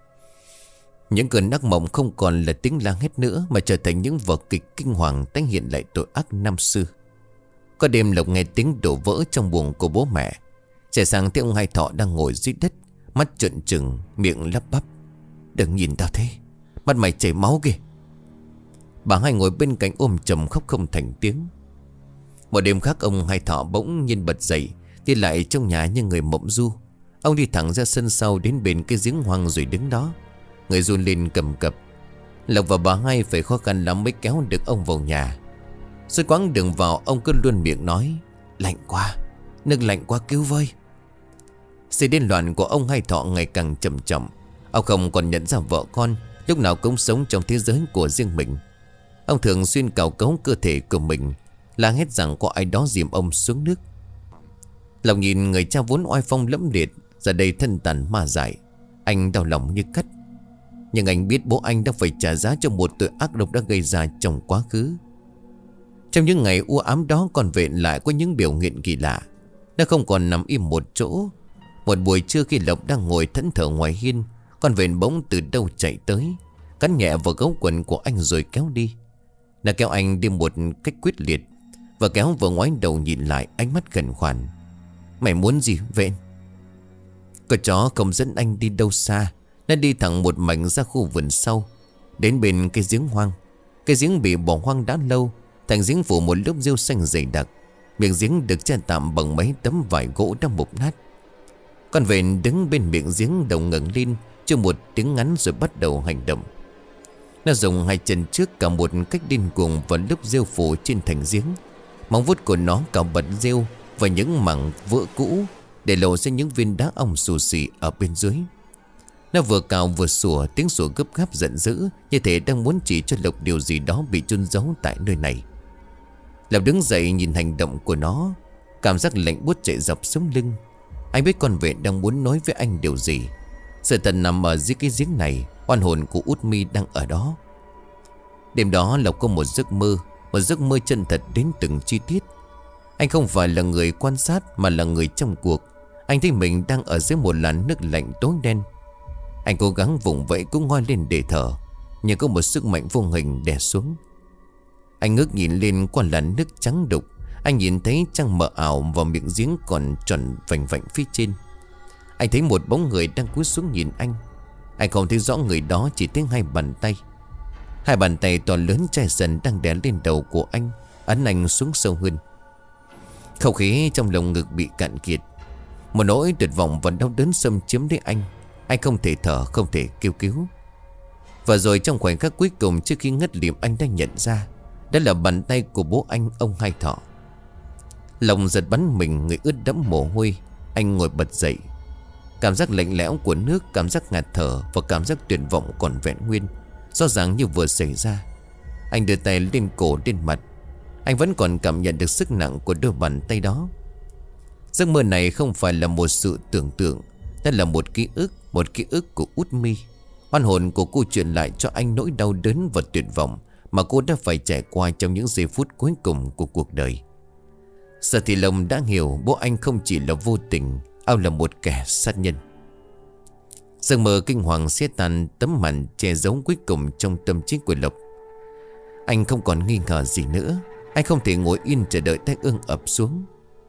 Những cơn ác mộng không còn là tiếng la hét nữa, mà trở thành những vở kịch kinh hoàng tái hiện lại tội ác năm xưa. Có đêm Lộc nghe tiếng đổ vỡ trong buồng của bố mẹ. Chạy sang thấy ông Hai Thọ đang ngồi dưới đất, mắt trợn trừng, miệng lắp bắp. Đừng nhìn tao thế, mắt mày chảy máu kìa. Bà Hai ngồi bên cạnh ôm chầm khóc không thành tiếng. Một đêm khác ông Hai Thọ bỗng nhiên bật dậy, đi lại trong nhà như người mộng du. Ông đi thẳng ra sân sau đến bên cái giếng hoang rồi đứng đó, người run lên cầm cập. Lộc và bà Hai phải khó khăn lắm mới kéo được ông vào nhà. Suốt quãng đường vào ông cứ luôn miệng nói: lạnh quá, nước lạnh quá, cứu với. Sự điên loạn của ông Hai Thọ ngày càng trầm trọng. Ông không còn nhận ra vợ con, lúc nào cũng sống trong thế giới của riêng mình. Ông thường xuyên cào cấu cơ thể của mình, la hét rằng có ai đó dìm ông xuống nước. Lộc nhìn người cha vốn oai phong lẫm liệt giờ đây thân tàn ma dại, anh đau lòng như cắt. Nhưng anh biết bố anh đã phải trả giá cho một tội ác độc đã gây ra trong quá khứ. Trong những ngày u ám đó, con Vện lại có những biểu hiện kỳ lạ. Nó không còn nằm im một chỗ. Một buổi trưa khi Lộc đang ngồi thẫn thờ ngoài hiên, con Vện bỗng từ đâu chạy tới, cắn nhẹ vào gấu quần của anh rồi kéo đi. Nó kéo anh đi một cách quyết liệt. Và kéo vừa ngoái đầu nhìn lại, ánh mắt khẩn khoản. Mày muốn gì vậy? Con chó không dẫn anh đi đâu xa. Nó đi thẳng một mảnh ra khu vườn sau, đến bên cái giếng hoang. Cái giếng bị bỏ hoang đã lâu, thành giếng phủ một lớp rêu xanh dày đặc. Miệng giếng được che tạm bằng mấy tấm vải gỗ đã mục nát. Con vện đứng bên miệng giếng, đầu ngẩng lên cho một tiếng ngắn rồi bắt đầu hành động. Nó dùng hai chân trước cả một cách điên cuồng vào lớp rêu phủ trên thành giếng. Móng vuốt của nó cào bật rêu và những mảng vỡ cũ, để lộ ra những viên đá ong xù xì ở bên dưới. Nó vừa cào vừa sủa, tiếng sủa gấp gáp giận dữ, như thể đang muốn chỉ cho Lộc điều gì đó bị chôn giấu tại nơi này. Lộc đứng dậy nhìn hành động của nó, cảm giác lạnh buốt chạy dọc sống lưng. Anh biết con vệ đang muốn nói với anh điều gì. Sự thật nằm ở dưới cái giếng này, oan hồn của Út Mi đang ở đó. Đêm đó Lộc có một giấc mơ, một giấc mơ chân thật đến từng chi tiết. Anh không phải là người quan sát mà là người trong cuộc. Anh thấy mình đang ở dưới một làn nước lạnh tối đen. Anh cố gắng vùng vẫy cũng ngoi lên để thở, nhưng có một sức mạnh vô hình đè xuống. Anh ngước nhìn lên qua làn nước trắng đục. Anh nhìn thấy trăng mờ ảo và miệng giếng còn tròn vành vạnh phía trên. Anh thấy một bóng người đang cúi xuống nhìn anh. Anh không thấy rõ người đó, chỉ thấy hai bàn tay. Hai bàn tay to lớn chai dần đang đè lên đầu của anh, ấn anh xuống sâu hơn. Không khí trong lồng ngực bị cạn kiệt. Một nỗi tuyệt vọng và đau đớn xâm chiếm lấy anh. Anh không thể thở, không thể kêu cứu. Và rồi trong khoảnh khắc cuối cùng trước khi ngất lịm, anh đã nhận ra đó là bàn tay của bố anh, ông Hai Thọ. Lòng giật bắn mình, người ướt đẫm mồ hôi. Anh ngồi bật dậy. Cảm giác lạnh lẽo của nước, cảm giác ngạt thở và cảm giác tuyệt vọng còn vẹn nguyên, rõ ràng như vừa xảy ra. Anh đưa tay lên cổ, lên mặt. Anh vẫn còn cảm nhận được sức nặng của đôi bàn tay đó. Giấc mơ này không phải là một sự tưởng tượng, đó là một ký ức, một ký ức của Út Mi. Oan hồn của cô truyền lại cho anh nỗi đau đớn và tuyệt vọng mà cô đã phải trải qua trong những giây phút cuối cùng của cuộc đời. Giờ thì Long đã hiểu bố anh không chỉ là vô tình, ông là một kẻ sát nhân. Giấc mơ kinh hoàng xé tan tấm màn che giấu cuối cùng trong tâm trí của Lộc. Anh không còn nghi ngờ gì nữa. Anh không thể ngồi yên chờ đợi tai ương ập xuống.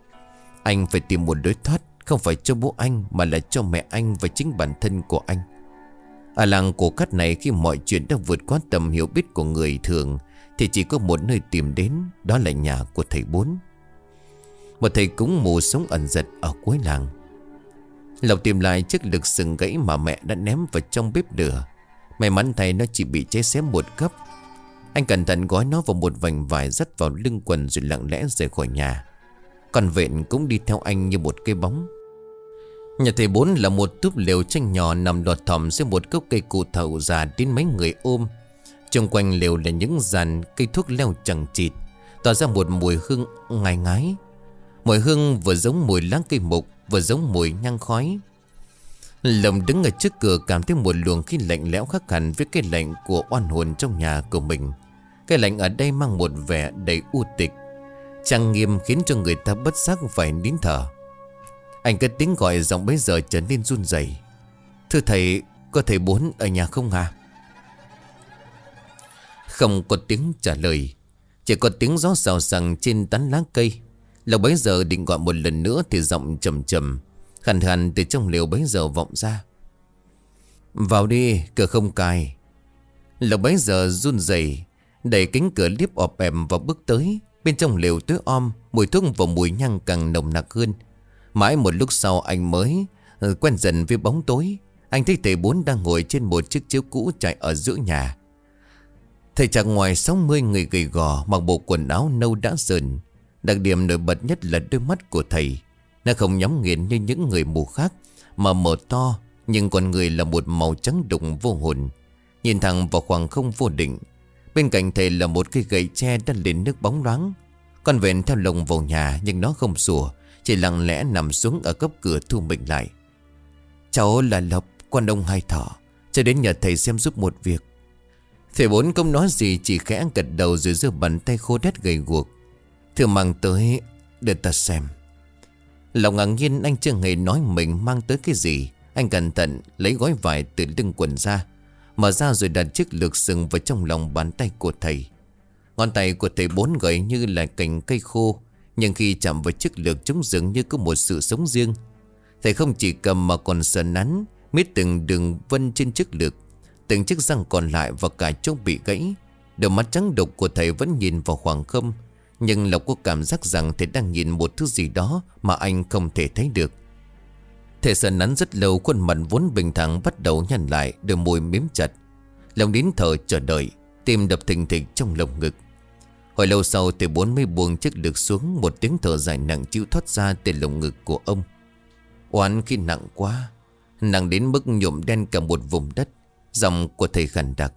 Anh phải tìm một lối thoát, không phải cho bố anh mà là cho mẹ anh và chính bản thân của anh. Ở làng cổ cát này, khi mọi chuyện đã vượt quá tầm hiểu biết của người thường, thì chỉ có một nơi tìm đến, đó là nhà của thầy Bốn. Một thầy cúng mù sống ẩn giật ở cuối làng. Lộc tìm lại chiếc lược sừng gãy mà mẹ đã ném vào trong bếp lửa. May mắn thay nó chỉ bị cháy xém một cấp. Anh cẩn thận gói nó vào một vành vải, dắt vào lưng quần rồi lặng lẽ rời khỏi nhà. Con vện cũng đi theo anh như một cái bóng. Nhà thầy Bốn là một túp lều tranh nhỏ nằm đọt thỏm dưới một gốc cây cụ thầu già đến mấy người ôm. Xung quanh lều là những dàn cây thuốc leo chằng chịt, tỏa ra một mùi hương ngai ngái. Mùi hương vừa giống mùi lá cây mục, vừa giống mùi nhang khói. Lộc đứng ở trước cửa cảm thấy một luồng khí lạnh lẽo khác hẳn với cái lạnh của oan hồn trong nhà của mình. Cái lạnh ở đây mang một vẻ đầy u tịch, trang nghiêm, khiến cho người ta bất giác phải nín thở. Anh cất tiếng gọi, giọng bấy giờ trở nên run rẩy. Thưa thầy, có thầy Bốn ở nhà không à? Không có tiếng trả lời, chỉ có tiếng gió xào xạc trên tán lá cây. Lộc bấy giờ định gọi một lần nữa thì giọng trầm trầm khàn khàn từ trong lều bấy giờ vọng ra. Vào đi, cửa không cài. Lộc bấy giờ run rẩy đẩy cánh cửa liếp ọp ẹp và bước tới. Bên trong lều tối om, mùi thuốc và mùi nhang càng nồng nặc hơn. Mãi một lúc sau anh mới quen dần với bóng tối. Anh thấy thầy Bốn đang ngồi trên một chiếc chiếu cũ trải ở giữa nhà. Thầy chạc ngoài sáu mươi, người gầy gò, mặc bộ quần áo nâu đã sờn. Đặc điểm nổi bật nhất là đôi mắt của thầy. Nó không nhắm nghiền như những người mù khác, mà mở to, nhưng con người là một màu trắng đục vô hồn, nhìn thẳng vào khoảng không vô định. Bên cạnh thầy là một cây gậy tre đã lên nước bóng loáng. Con vẹn theo lồng vào nhà, nhưng nó không sủa, chỉ lặng lẽ nằm xuống ở góc cửa thu mình lại. Cháu là Lộc, con ông Hai Thọ, cho đến nhờ thầy xem giúp một việc. Thầy Bốn không nói gì, chỉ khẽ gật đầu rồi giơ bàn tay khô đét gầy guộc. Thưa mang tới để ta xem. Lòng ngạc nhiên, anh chưa hề nói mình mang tới cái gì. Anh cẩn thận lấy gói vải từ lưng quần ra, mở ra rồi đặt chiếc lược sừng vào trong lòng bàn tay của thầy. Ngón tay của thầy Bốn gầy như là cành cây khô, nhưng khi chạm vào chiếc lược chúng dường như có một sự sống riêng. Thầy không chỉ cầm mà còn sờ nắn, miết từng đường vân trên chiếc lược, từng chiếc răng còn lại và cả chỗ bị gãy. Đôi mắt trắng đục của thầy vẫn nhìn vào khoảng không, nhưng Lộc có cảm giác rằng thầy đang nhìn một thứ gì đó mà anh không thể thấy được. Thầy sờ nắn rất lâu, khuôn mặt vốn bình thản bắt đầu nhăn lại, đôi môi mím chặt. Lòng nín thở chờ đợi, tim đập thình thịch trong lồng ngực. Hồi lâu sau thầy Bốn mới buông chiếc lược xuống, một tiếng thở dài nặng chịu thoát ra từ lồng ngực của ông. Oán khi nặng quá, nặng đến mức nhuộm đen cả một vùng đất. Giọng của thầy khàn đặc.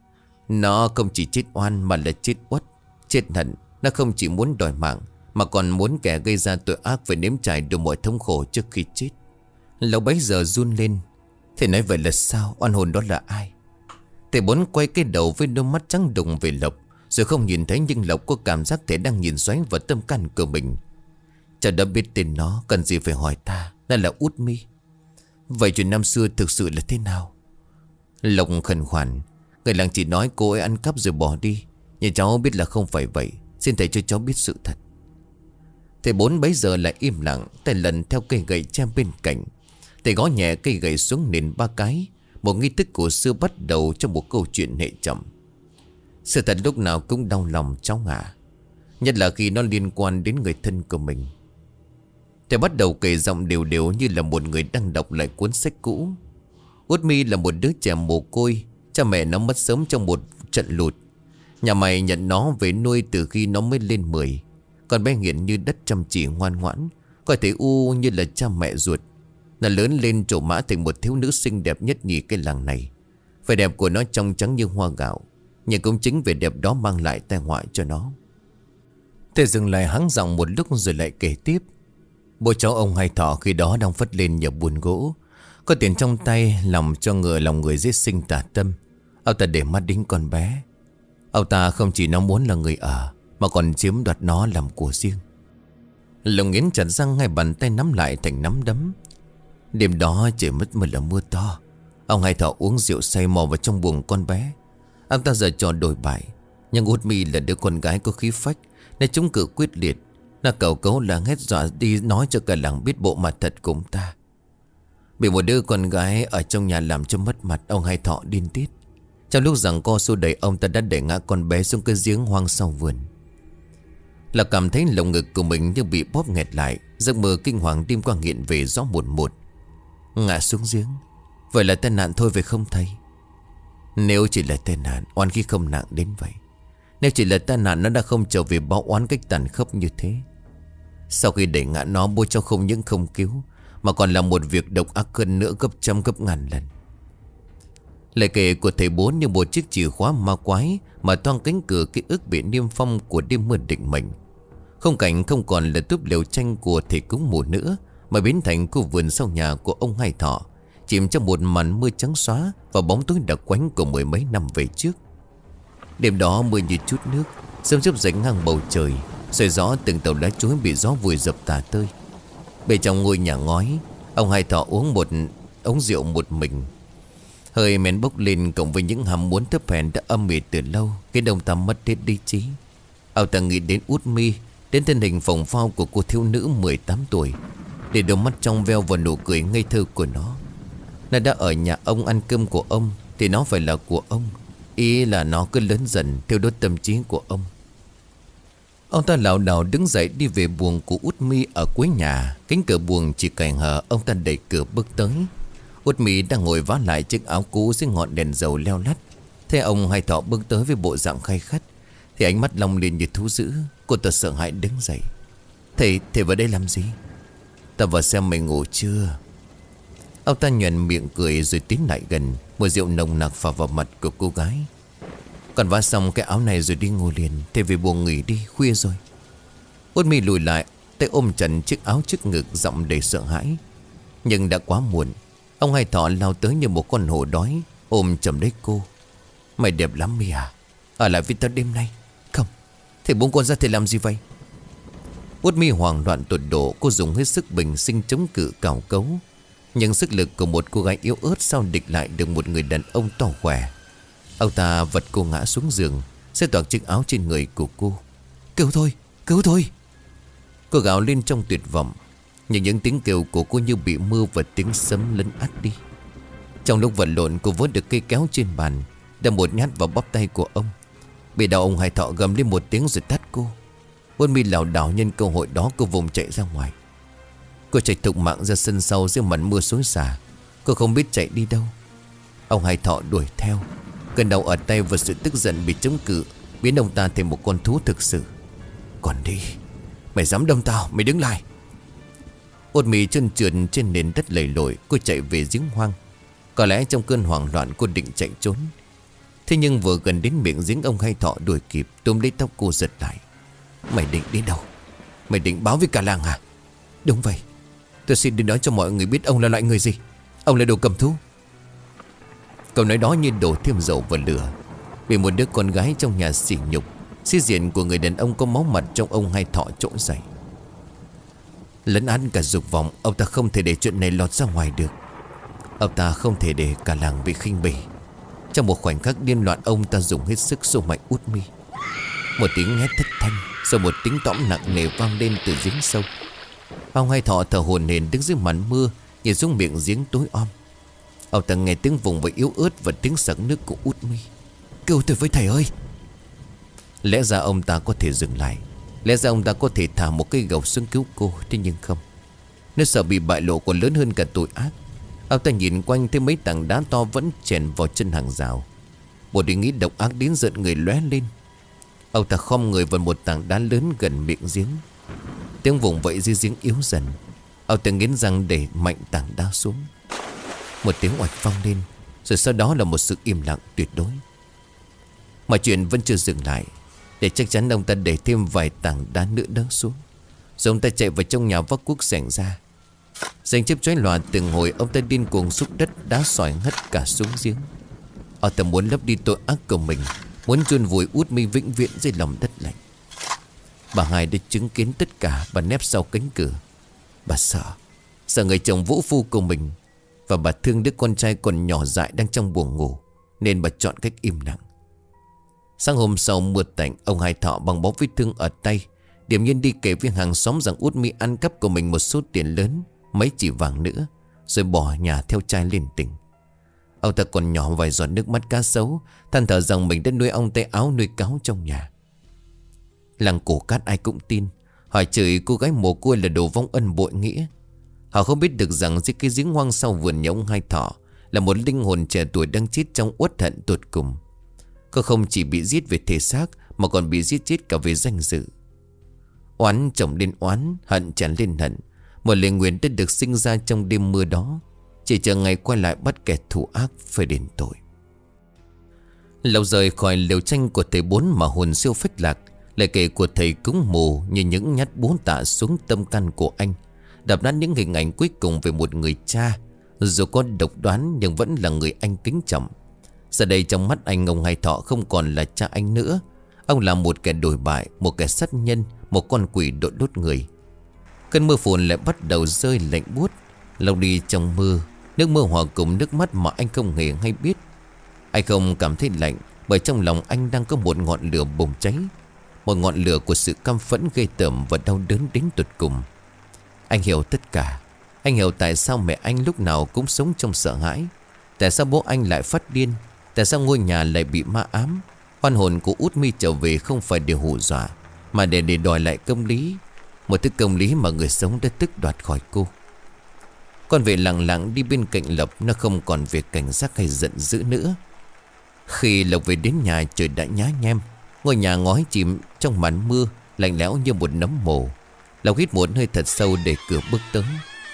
Nó không chỉ chết oan mà là chết uất, chết hận. Nó không chỉ muốn đòi mạng, mà còn muốn kẻ gây ra tội ác phải nếm trải được mọi thống khổ trước khi chết. Lão bấy giờ run lên. Thầy nói vậy là sao? Oan hồn đó là ai? Thầy Bốn quay cái đầu với đôi mắt trắng đục về Lộc, rồi không nhìn thấy, nhưng Lộc có cảm giác thầy đang nhìn xoáy vào tâm can của mình. Cha đã biết tên nó, cần gì phải hỏi ta. Nó là Út Mi. Vậy chuyện năm xưa thực sự là thế nào? Lộc khẩn khoản. Người làng chỉ nói cô ấy ăn cắp rồi bỏ đi, nhưng cháu biết là không phải vậy. Xin thầy cho cháu biết sự thật. Thầy Bốn bấy giờ lại im lặng, tay lần theo cây gậy treo bên cạnh. Thầy gõ nhẹ cây gậy xuống nền ba cái. Một nghi thức cổ xưa bắt đầu trong một câu chuyện hệ chậm. Sự thật lúc nào cũng đau lòng cháu ạ, nhất là khi nó liên quan đến người thân của mình. Thầy bắt đầu kể giọng đều đều như là một người đang đọc lại cuốn sách cũ. Út Mi là một đứa trẻ mồ côi. Cha mẹ nó mất sớm trong một trận lụt. Nhà mày nhận nó về nuôi từ khi nó mới lên mười. Còn bé Hiền như đất chăm chỉ ngoan ngoãn, coi thầy U như là cha mẹ ruột. Nó lớn lên trổ mã thành một thiếu nữ xinh đẹp nhất nhì cái làng này. Vẻ đẹp của nó trong trắng như hoa gạo, nhưng cũng chính vẻ đẹp đó mang lại tai họa cho nó. Thầy dừng lại hắng giọng một lúc rồi lại kể tiếp. Bố cháu ông Hai Thọ khi đó đang phất lên nhờ buôn gỗ, có tiền trong tay, lòng cho người lòng người dễ sinh tà tâm. Ông ta để mắt đến con bé. Ông ta không chỉ nó muốn là người ở, mà còn chiếm đoạt nó làm của riêng. Lòng nghiến chặt răng, hai bàn tay nắm lại thành nắm đấm. Đêm đó trời mất mưa là mưa to. Ông Hai Thọ uống rượu say mò vào trong buồng con bé. Ông ta giờ trò đổi bại. Nhưng Út Mi là đứa con gái có khí phách, nên chống cự quyết liệt. Nó cầu cấu là hét dọa đi nói cho cả làng biết bộ mặt thật của ông ta. Bị một đứa con gái ở trong nhà làm cho mất mặt, ông Hai Thọ điên tiết. Trong lúc giằng co xô đẩy, ông ta đã đẩy ngã con bé xuống cái giếng hoang sau vườn. Là cảm thấy lồng ngực của mình như bị bóp nghẹt lại. Giấc mơ kinh hoàng đêm qua hiện về rõ một một. Ngã xuống giếng. Vậy là tai nạn thôi phải không thầy? Nếu chỉ là tai nạn, oan khi không nặng đến vậy. Nếu chỉ là tai nạn, nó đã không trở về báo oán cách tàn khốc như thế. Sau khi đẩy ngã nó, bố cháu không những không cứu, mà còn là một việc độc ác hơn nữa gấp trăm gấp ngàn lần. Lời kể của thầy Bốn như một chiếc chìa khóa ma quái mà toang cánh cửa ký ức bị niêm phong của đêm mưa định mệnh. Không cảnh không còn là túp lều tranh của thầy cúng mù nữa, mà biến thành khu vườn sau nhà của ông Hai Thọ, chìm trong một màn mưa trắng xóa và bóng tối đặc quánh của mười mấy năm về trước. Đêm đó mưa như chút nước, sớm chớp rảnh ngang bầu trời, soi rõ từng tàu lá chuối bị gió vùi dập tả tơi. Bên trong ngôi nhà ngói, ông Hai Thọ uống một ống rượu một mình. Hơi men bốc lên cộng với những ham muốn thấp hèn đã âm mỉ từ lâu, khiến ông ta mất hết lý trí. Ông ta nghĩ đến Út Mi, đến thân hình phồng phao của cô thiếu nữ mười tám tuổi, để đôi mắt trong veo và nụ cười ngây thơ của nó. Nó đã ở nhà ông ăn cơm của ông thì nó phải là của ông. Ý là nó cứ lớn dần theo đuổi tâm trí của ông. Ông ta lảo đảo đứng dậy đi về buồng của Út Mi ở cuối nhà. Cánh cửa buồng chỉ cài hở, ông ta đẩy cửa bước tới. Út Mi đang ngồi vá lại chiếc áo cũ dưới ngọn đèn dầu leo lắt. Thế ông Hai Thọ bước tới với bộ dạng khay khắt thì ánh mắt long lên như thú dữ. Cô ta sợ hãi đứng dậy. Thầy, thầy vào đây làm gì? Ta vào xem mày ngủ chưa. Ông ta nhoẻn miệng cười rồi tiến lại gần. Mùi rượu nồng nặc phả vào mặt của cô gái. Còn vá xong cái áo này rồi đi ngủ liền. Thầy về buồng nghỉ đi, khuya rồi. Út Mi lùi lại, tay ôm chặt chiếc áo trước ngực, giọng đầy sợ hãi. Nhưng đã quá muộn. Ông Hai Thọ lao tới như một con hổ đói, ôm chầm lấy cô. Mày đẹp lắm Mi à? Ở lại với tao đêm nay. Không, thầy buông con ra, thầy làm gì vậy? Út Mi hoảng loạn tột độ. Cô dùng hết sức bình sinh chống cự cào cấu. Nhưng sức lực của một cô gái yếu ớt sao địch lại được một người đàn ông to khỏe. Ông ta vật cô ngã xuống giường, xé toạc chiếc áo trên người của cô. Cứu thôi, cứu thôi. Cô gào lên trong tuyệt vọng. Nhưng những tiếng kêu của cô như bị mưa và tiếng sấm lấn át đi. Trong lúc vật lộn, cô vớt được cây kéo trên bàn, đâm một nhát vào bắp tay của ông. Bị đau, ông Hai Thọ gầm lên một tiếng rồi tát cô. Út Mi lảo đảo nhân cơ hội đó, cô vùng chạy ra ngoài. Cô chạy thục mạng ra sân sau dưới màn mưa xối xả. Cô không biết chạy đi đâu. Ông Hai Thọ đuổi theo. Cơn đau ở tay và sự tức giận bị chống cự biến ông ta thành một con thú thực sự. Còn đi, mày dám đâm tao, mày đứng lại. Út Mi chân trượt trên nền đất lầy lội. Cô chạy về giếng hoang. Có lẽ trong cơn hoảng loạn cô định chạy trốn. Thế nhưng vừa gần đến miệng giếng, ông Hai Thọ đuổi kịp, túm lấy tóc cô giật lại. Mày định đi đâu? Mày định báo với cả làng à? Đúng vậy. Tôi xin đừng nói cho mọi người biết ông là loại người gì. Ông là đồ cầm thú. Câu nói đó như đổ thêm dầu vào lửa. Vì một đứa con gái trong nhà sỉ nhục, sĩ diện của người đàn ông có máu mặt trong ông Hai Thọ trỗi dậy. Lấn át cả dục vọng, ông ta không thể để chuyện này lọt ra ngoài được. Ông ta không thể để cả làng bị khinh bỉ. Trong một khoảnh khắc điên loạn, ông ta dùng hết sức xô mạnh Út Mi. Một tiếng hét thất thanh, rồi một tiếng tõm nặng nề vang lên từ giếng sâu. Ông Hai Thọ thở hổn hển đứng dưới màn mưa, nhìn xuống miệng giếng tối om. Ông ta nghe tiếng vùng và yếu ớt và tiếng sặc nước của Út Mi. Cứu tôi với thầy ơi. Lẽ ra ông ta có thể dừng lại, lẽ ra ông ta có thể thả một cây gầu xuống cứu cô. Thế nhưng không. Nếu sợ bị bại lộ còn lớn hơn cả tội ác. Ông ta nhìn quanh thấy mấy tảng đá to vẫn chèn vào chân hàng rào. Một ý nghĩ độc ác đến giận người lóe lên. Ông ta khom người vào một tảng đá lớn gần miệng giếng. Tiếng vùng vẫy dưới giếng yếu dần. Ông ta nghiến răng để mạnh tảng đá xuống. Một tiếng oạch vang lên, rồi sau đó là một sự im lặng tuyệt đối. Mọi chuyện vẫn chưa dừng lại. Để chắc chắn, ông ta để thêm vài tảng đá nữa đỡ xuống. Rồi ông ta chạy vào trong nhà vác cuốc xẻng ra. Danh chớp chói lòa từng hồi, ông ta điên cuồng xúc đất đá sỏi hất cả xuống giếng. Ông ta muốn lấp đi tội ác của mình, muốn chôn vùi Út Mi vĩnh viễn dưới lòng đất lạnh. Bà Hai đã chứng kiến tất cả. Bà nép sau cánh cửa. Bà sợ, sợ người chồng vũ phu của mình. Và bà thương đứa con trai còn nhỏ dại đang trong buồng ngủ, nên bà chọn cách im lặng. Sáng hôm sau mưa tạnh, ông Hai Thọ bằng bó vết thương ở tay, điềm nhiên đi kể với hàng xóm rằng Út Mi ăn cắp của mình một số tiền lớn, mấy chỉ vàng nữa, rồi bỏ nhà theo trai lên tỉnh. Ông ta còn nhỏ vài giọt nước mắt cá sấu, than thở rằng mình đã nuôi ong tay áo nuôi cáo trong nhà. Làng Cổ Cát ai cũng tin, hỏi chửi cô gái mồ côi là đồ vong ân bội nghĩa. Họ không biết được rằng dưới cái giếng hoang sau vườn nhà ông Hai Thọ là một linh hồn trẻ tuổi đang chết trong uất hận tột cùng. Cô không chỉ bị giết về thể xác, mà còn bị giết chết cả về danh dự. Oán chồng lên oán, hận tràn lên hận. Một lời nguyền đã được sinh ra trong đêm mưa đó, chỉ chờ ngày quay lại bắt kẻ thù ác phải đền tội. Lâu rời khỏi liều tranh của thầy bốn mà hồn siêu phách lạc, lại kể của thầy cúng mù như những nhát búa tạ xuống tâm can của anh, đập nát những hình ảnh cuối cùng về một người cha, dù có độc đoán nhưng vẫn là người anh kính trọng. Giờ đây trong mắt anh, ông Hai Thọ không còn là cha anh nữa. Ông là một kẻ đồi bại, một kẻ sát nhân, một con quỷ đội đốt người. Cơn mưa phùn lại bắt đầu rơi lạnh buốt, lâu đi trong mưa. Nước mưa hòa cùng nước mắt mà anh không hề hay biết. Anh không cảm thấy lạnh, bởi trong lòng anh đang có một ngọn lửa bùng cháy, một ngọn lửa của sự căm phẫn ghê tởm và đau đớn đến tột cùng. Anh hiểu tất cả. Anh hiểu tại sao mẹ anh lúc nào cũng sống trong sợ hãi, tại sao bố anh lại phát điên, tại sao ngôi nhà lại bị ma ám. Oan hồn của Út Mi trở về không phải để hù dọa, mà để để đòi lại công lý, một thứ công lý mà người sống đã tước đoạt khỏi cô. Con vệ lặng lặng đi bên cạnh Lộc, nó không còn việc cảnh giác hay giận dữ nữa. Khi Lộc về đến nhà, trời đã nhá nhem. Ngôi nhà ngói chìm trong màn mưa, lạnh lẽo như một nấm mồ. Lộc hít một hơi thật sâu để cửa bước tới.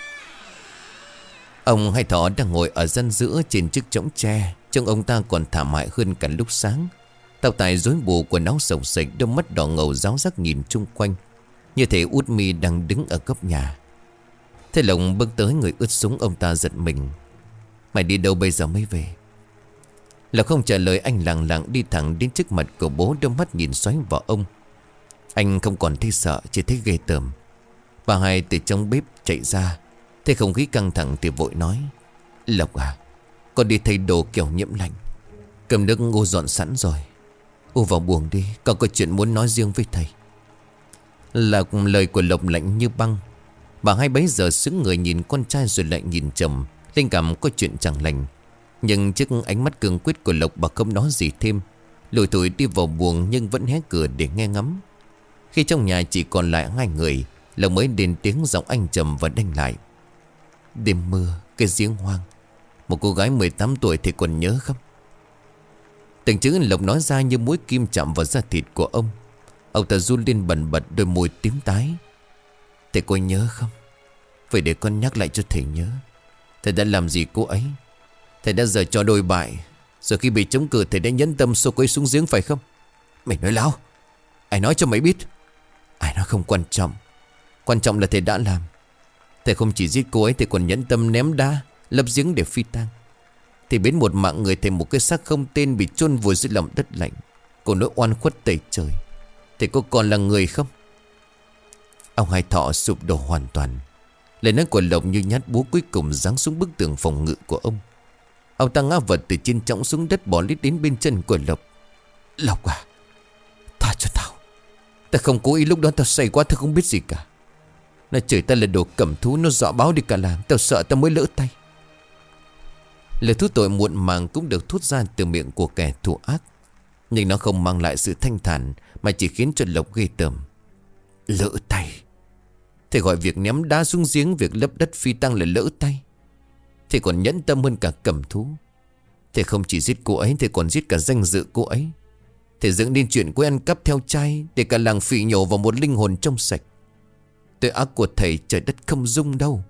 Ông Hai Thọ đang ngồi ở gian giữa trên chiếc chõng tre. Trông ông ta còn thảm hại hơn cả lúc sáng. Tóc tai rối bù, quần áo xộc xệch, đôi mắt đỏ ngầu ráo rắc nhìn chung quanh, như thể Út Mi đang đứng ở góc nhà. Thế Lộc bước tới, người ướt sũng. Ông ta giật mình. Mày đi đâu bây giờ mới về? Lộc không trả lời. Anh lặng lặng đi thẳng đến trước mặt của bố, đôi mắt nhìn xoáy vào ông. Anh không còn thấy sợ, chỉ thấy ghê tởm. Bà Hai từ trong bếp chạy ra, thấy không khí căng thẳng thì vội nói: Lộc à, con đi thay đồ kiểu nhiễm lạnh, cơm nước ngô dọn sẵn rồi. U vào buồng đi, con có chuyện muốn nói riêng với thầy. Là lời của Lộc lạnh như băng. Bà hai bấy giờ sững người nhìn con trai rồi lại nhìn chồng, linh cảm có chuyện chẳng lành. Nhưng trước ánh mắt cương quyết của Lộc, bà không nói gì thêm, lủi thủi đi vào buồng nhưng vẫn hé cửa để nghe ngắm. Khi trong nhà chỉ còn lại hai người, Lộc mới đến tiếng giọng anh trầm và đanh lại. Đêm mưa, cái giếng hoang, một cô gái mười tám tuổi thì còn nhớ không? Từng chữ Lộc nói ra như mũi kim chạm vào da thịt của ông. Ông ta run lên bần bật, đôi môi tím tái. Thầy có nhớ không? Vậy để con nhắc lại cho thầy nhớ. Thầy đã làm gì cô ấy? Thầy đã giở trò đồi bại, rồi khi bị chống cự thầy đã nhẫn tâm xô cô ấy xuống giếng phải không? Mày nói láo. Ai nói cho mày biết? Ai nói không quan trọng. Quan trọng là thầy đã làm. Thầy không chỉ giết cô ấy, thầy còn nhẫn tâm ném đá lấp giếng để phi tang. Thì biến một mạng người thành một cái xác không tên bị chôn vùi dưới lòng đất lạnh. Của nỗi oan khuất tẩy trời. Thầy có còn là người không? Ông Hai Thọ sụp đổ hoàn toàn. Lời nói của Lộc như nhát búa cuối cùng giáng xuống bức tường phòng ngự của ông. Ông ta ngã vật từ trên trọng xuống đất, bỏ lít đến bên chân của Lộc. Lộc à, tha cho tao. Ta không cố ý, lúc đó tao say quá, tao không biết gì cả. Nó chửi ta là đồ cẩm thú, nó dọa báo đi cả làng. Tao sợ tao mới lỡ tay. Lời thú tội muộn màng cũng được thốt ra từ miệng của kẻ thù ác, nhưng nó không mang lại sự thanh thản, mà chỉ khiến cho Lộc ghê tởm. Lỡ tay? Thầy gọi việc ném đá xuống giếng, việc lấp đất phi tang là lỡ tay? Thầy còn nhẫn tâm hơn cả cẩm thú. Thầy không chỉ giết cô ấy, thầy còn giết cả danh dự cô ấy. Thầy dựng nên chuyện cô ăn cắp theo trai để cả làng phỉ nhổ vào một linh hồn trong sạch. Tội ác của thầy trời đất không dung đâu.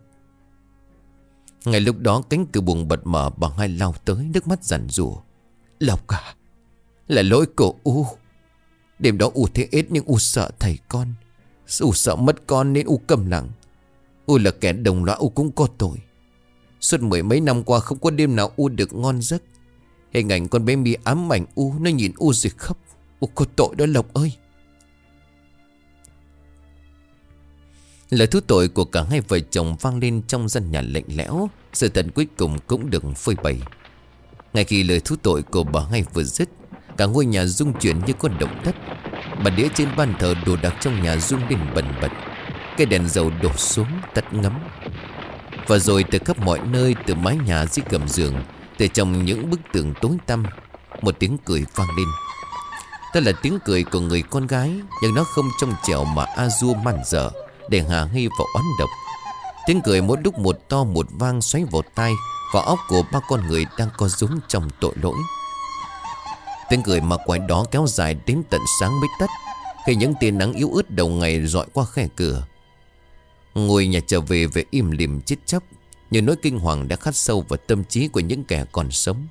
Ngay lúc đó cánh cửa buồng bật mở, bà hai lao tới, nước mắt giàn giụa. Lộc à, là lỗi của U. Đêm đó U thế ít nhưng U sợ thầy con. U sợ mất con nên U câm lặng. U là kẻ đồng lõa, U cũng có tội. Suốt mười mấy năm qua không có đêm nào U được ngon giấc. Hình ảnh con bé Mi ám ảnh U, nó nhìn U rồi khóc. U có tội đó Lộc ơi. Lời thú tội của cả hai vợ chồng vang lên trong gian nhà lạnh lẽo. Sự thật cuối cùng cũng được phơi bày. Ngay khi lời thú tội của bà hai vừa dứt, cả ngôi nhà rung chuyển như con động đất. Bà đĩa trên bàn thờ, đồ đạc trong nhà rung lên bần bật. Cái đèn dầu đổ xuống tắt ngấm. Và rồi từ khắp mọi nơi, từ mái nhà dưới gầm giường, từ trong những bức tường tối tăm, một tiếng cười vang lên. Đó là tiếng cười của người con gái, nhưng nó không trong trẻo mà a dua man dở để hà nghi vào oán độc. Tiếng cười mỗi lúc một to một vang, xoáy vào tai, vào óc của ba con người đang co rúm trong tội lỗi. Tiếng cười ma quái đó kéo dài đến tận sáng mới tắt, khi những tia nắng yếu ớt đầu ngày rọi qua khe cửa. Ngôi nhà trở về về im lìm chết chóc, như nỗi kinh hoàng đã khắc sâu vào tâm trí của những kẻ còn sống.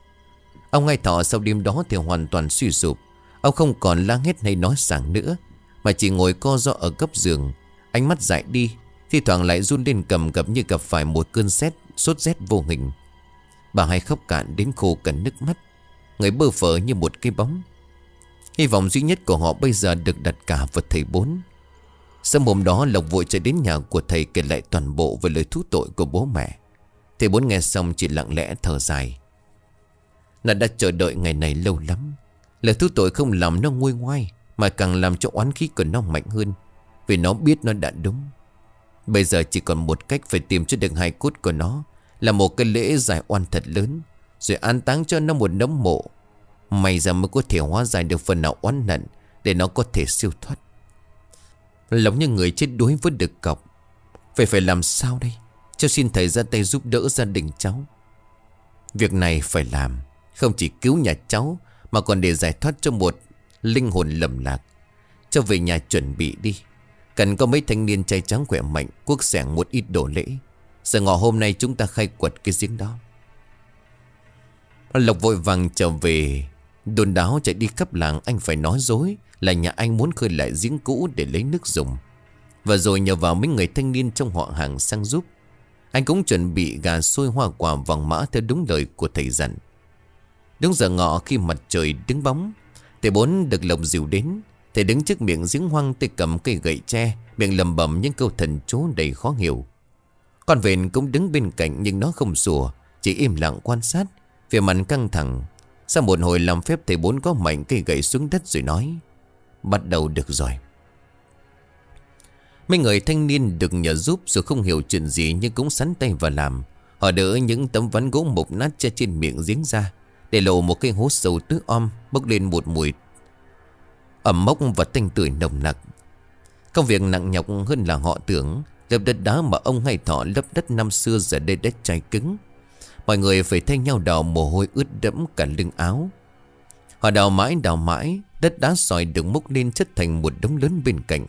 Ông Hai Thọ sau đêm đó thì hoàn toàn suy sụp. Ông không còn la hét hay nói sảng nữa, mà chỉ ngồi co ro ở góc giường, ánh mắt dại đi, thi thoảng lại run lên cầm cập như gặp phải một cơn sét sốt rét vô hình. Bà hai khóc cạn đến khô cả nước mắt, người bơ phờ như một cái bóng. Hy vọng duy nhất của họ bây giờ được đặt cả vào thầy Bốn. Sớm hôm đó Lộc vội chạy đến nhà của thầy kể lại toàn bộ về lời thú tội của bố mẹ. Thầy Bốn nghe xong chỉ lặng lẽ thở dài. Nó đã chờ đợi ngày này lâu lắm. Lời thú tội không làm nó nguôi ngoai, mà càng làm cho oán khí của nó mạnh hơn, vì nó biết nó đã đúng. Bây giờ chỉ còn một cách, phải tìm cho được hài cốt của nó, là một cái lễ giải oan thật lớn, rồi an táng cho nó một nấm mộ. May ra mới có thể hóa giải được phần nào oán nận, để nó có thể siêu thoát. Lòng như người chết đuối vớt được cọc. Vậy phải làm sao đây? Cháu xin thầy ra tay giúp đỡ gia đình cháu. Việc này phải làm, không chỉ cứu nhà cháu, mà còn để giải thoát cho một linh hồn lầm lạc. Cháu về nhà chuẩn bị đi. Cần có mấy thanh niên trai trắng khỏe mạnh, cuốc xẻng một ít đồ lễ. Giờ ngọ hôm nay chúng ta khai quật cái giếng đó. Lộc vội vàng trở về, đồn đáo chạy đi khắp làng. Anh phải nói dối là nhà anh muốn khơi lại giếng cũ để lấy nước dùng, và rồi nhờ vào mấy người thanh niên trong họ hàng sang giúp. Anh cũng chuẩn bị gà xôi, hoa quả, vàng mã theo đúng lời của thầy dặn. Đúng giờ ngọ, khi mặt trời đứng bóng, thầy Bốn được Lộc dìu đến. Thầy đứng trước miệng giếng hoang, tay cầm cây gậy tre, miệng lầm bầm những câu thần chú đầy khó hiểu. Con vện cũng đứng bên cạnh, nhưng nó không sủa, chỉ im lặng quan sát, vẻ mặt căng thẳng. Sau một hồi làm phép, thầy Bốn có mạnh cây gậy xuống đất rồi nói: Bắt đầu được rồi. Mấy người thanh niên được nhờ giúp dù không hiểu chuyện gì nhưng cũng sắn tay vào làm. Họ đỡ những tấm ván gỗ mục nát che trên miệng giếng ra, để lộ một cái hố sâu tối om, bốc lên một mùi ẩm mốc và tanh tưởi nồng nặc. Công việc nặng nhọc hơn là họ tưởng. Lớp đất đá mà ông hay Thọ lấp đất năm xưa giờ đây đất chai cứng. Mọi người phải thay nhau đào, mồ hôi ướt đẫm cả lưng áo. Họ đào mãi đào mãi, đất đá sỏi được múc lên chất thành một đống lớn bên cạnh.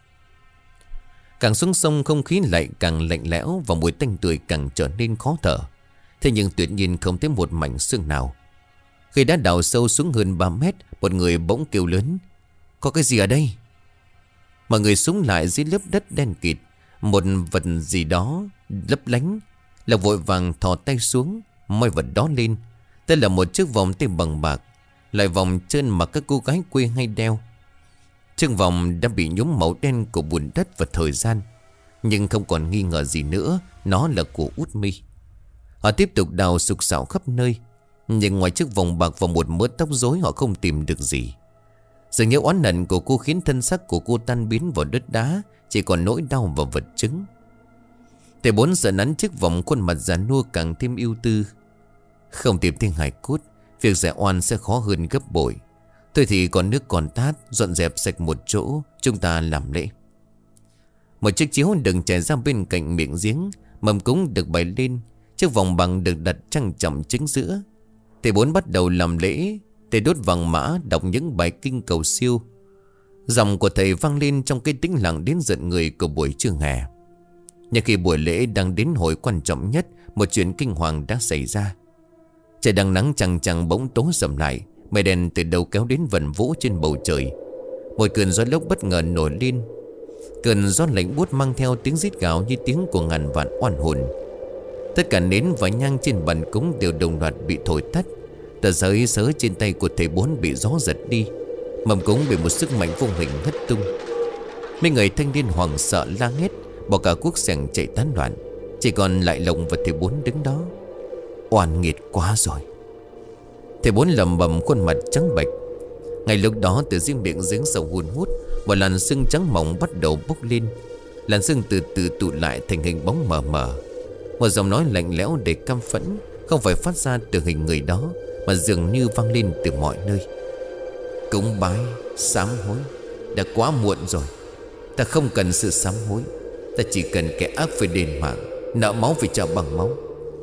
Càng xuống sông, không khí lại càng lạnh lẽo và mùi tanh tưởi càng trở nên khó thở. Thế nhưng tuyệt nhiên không thấy một mảnh xương nào. Khi đã đào sâu xuống hơn ba mét, một người bỗng kêu lớn: Có cái gì ở đây? Mọi người súng lại dưới lớp đất đen kịt. Một vật gì đó lấp lánh. Lộc vội vàng thò tay xuống, moi vật đó lên. Đây là một chiếc vòng tay bằng bạc, loại vòng trơn mà các cô gái quê hay đeo. Chiếc vòng đã bị nhuốm màu đen của bùn đất và thời gian, nhưng không còn nghi ngờ gì nữa, nó là của Út My. Họ tiếp tục đào sục sạo khắp nơi, nhưng ngoài chiếc vòng bạc và một mớ tóc rối, họ không tìm được gì. Dường như oán hận của cô khiến thân xác của cô tan biến vào đất đá, chỉ còn nỗi đau và vật chứng. Thầy Bốn sợ nắn chiếc vòng, khuôn mặt già nua càng thêm ưu tư. Không tìm thấy hài cốt, việc giải oan sẽ khó hơn gấp bội. Thôi thì còn nước còn tát, dọn dẹp sạch một chỗ, chúng ta làm lễ. Một chiếc chiếu đựng trải ra bên cạnh miệng giếng, mâm cúng được bày lên, chiếc vòng bằng được đặt trang trọng chính giữa. Thầy Bốn bắt đầu làm lễ. Thầy đốt vàng mã, đọc những bài kinh cầu siêu. Giọng của thầy vang lên trong cái tĩnh lặng đến giận người của buổi trưa hè. Nhưng khi buổi lễ đang đến hồi quan trọng nhất, một chuyện kinh hoàng đã xảy ra. Trời đang nắng chằng chằng bỗng tối sầm lại. Mây đen từ đâu kéo đến vần vũ trên bầu trời. Một cơn gió lốc bất ngờ nổi lên. Cơn gió lạnh buốt mang theo tiếng rít gào như tiếng của ngàn vạn oan hồn. Tất cả nến và nhang trên bàn cúng đều đồng loạt bị thổi tắt. Tờ giấy sớ trên tay của thầy Bốn bị gió giật đi. Mâm cúng bị một sức mạnh vô hình hất tung. Mấy người thanh niên hoảng sợ la hét, bỏ cả cuốc xẻng chạy tán loạn. Chỉ còn lại Lộc và thầy Bốn đứng đó. Oan nghiệt quá rồi. Thầy Bốn lầm bầm, khuôn mặt trắng bệch. Ngay lúc đó từ riêng miệng giếng sầu hun hút, một làn sương trắng mỏng bắt đầu bốc lên. Làn sương từ từ tụ lại thành hình bóng mờ mờ. Một giọng nói lạnh lẽo đầy căm phẫn không phải phát ra từ hình người đó, mà dường như vang lên từ mọi nơi. Cúng bái, sám hối, đã quá muộn rồi. Ta không cần sự sám hối, ta chỉ cần kẻ ác phải đền mạng, nợ máu phải trả bằng máu.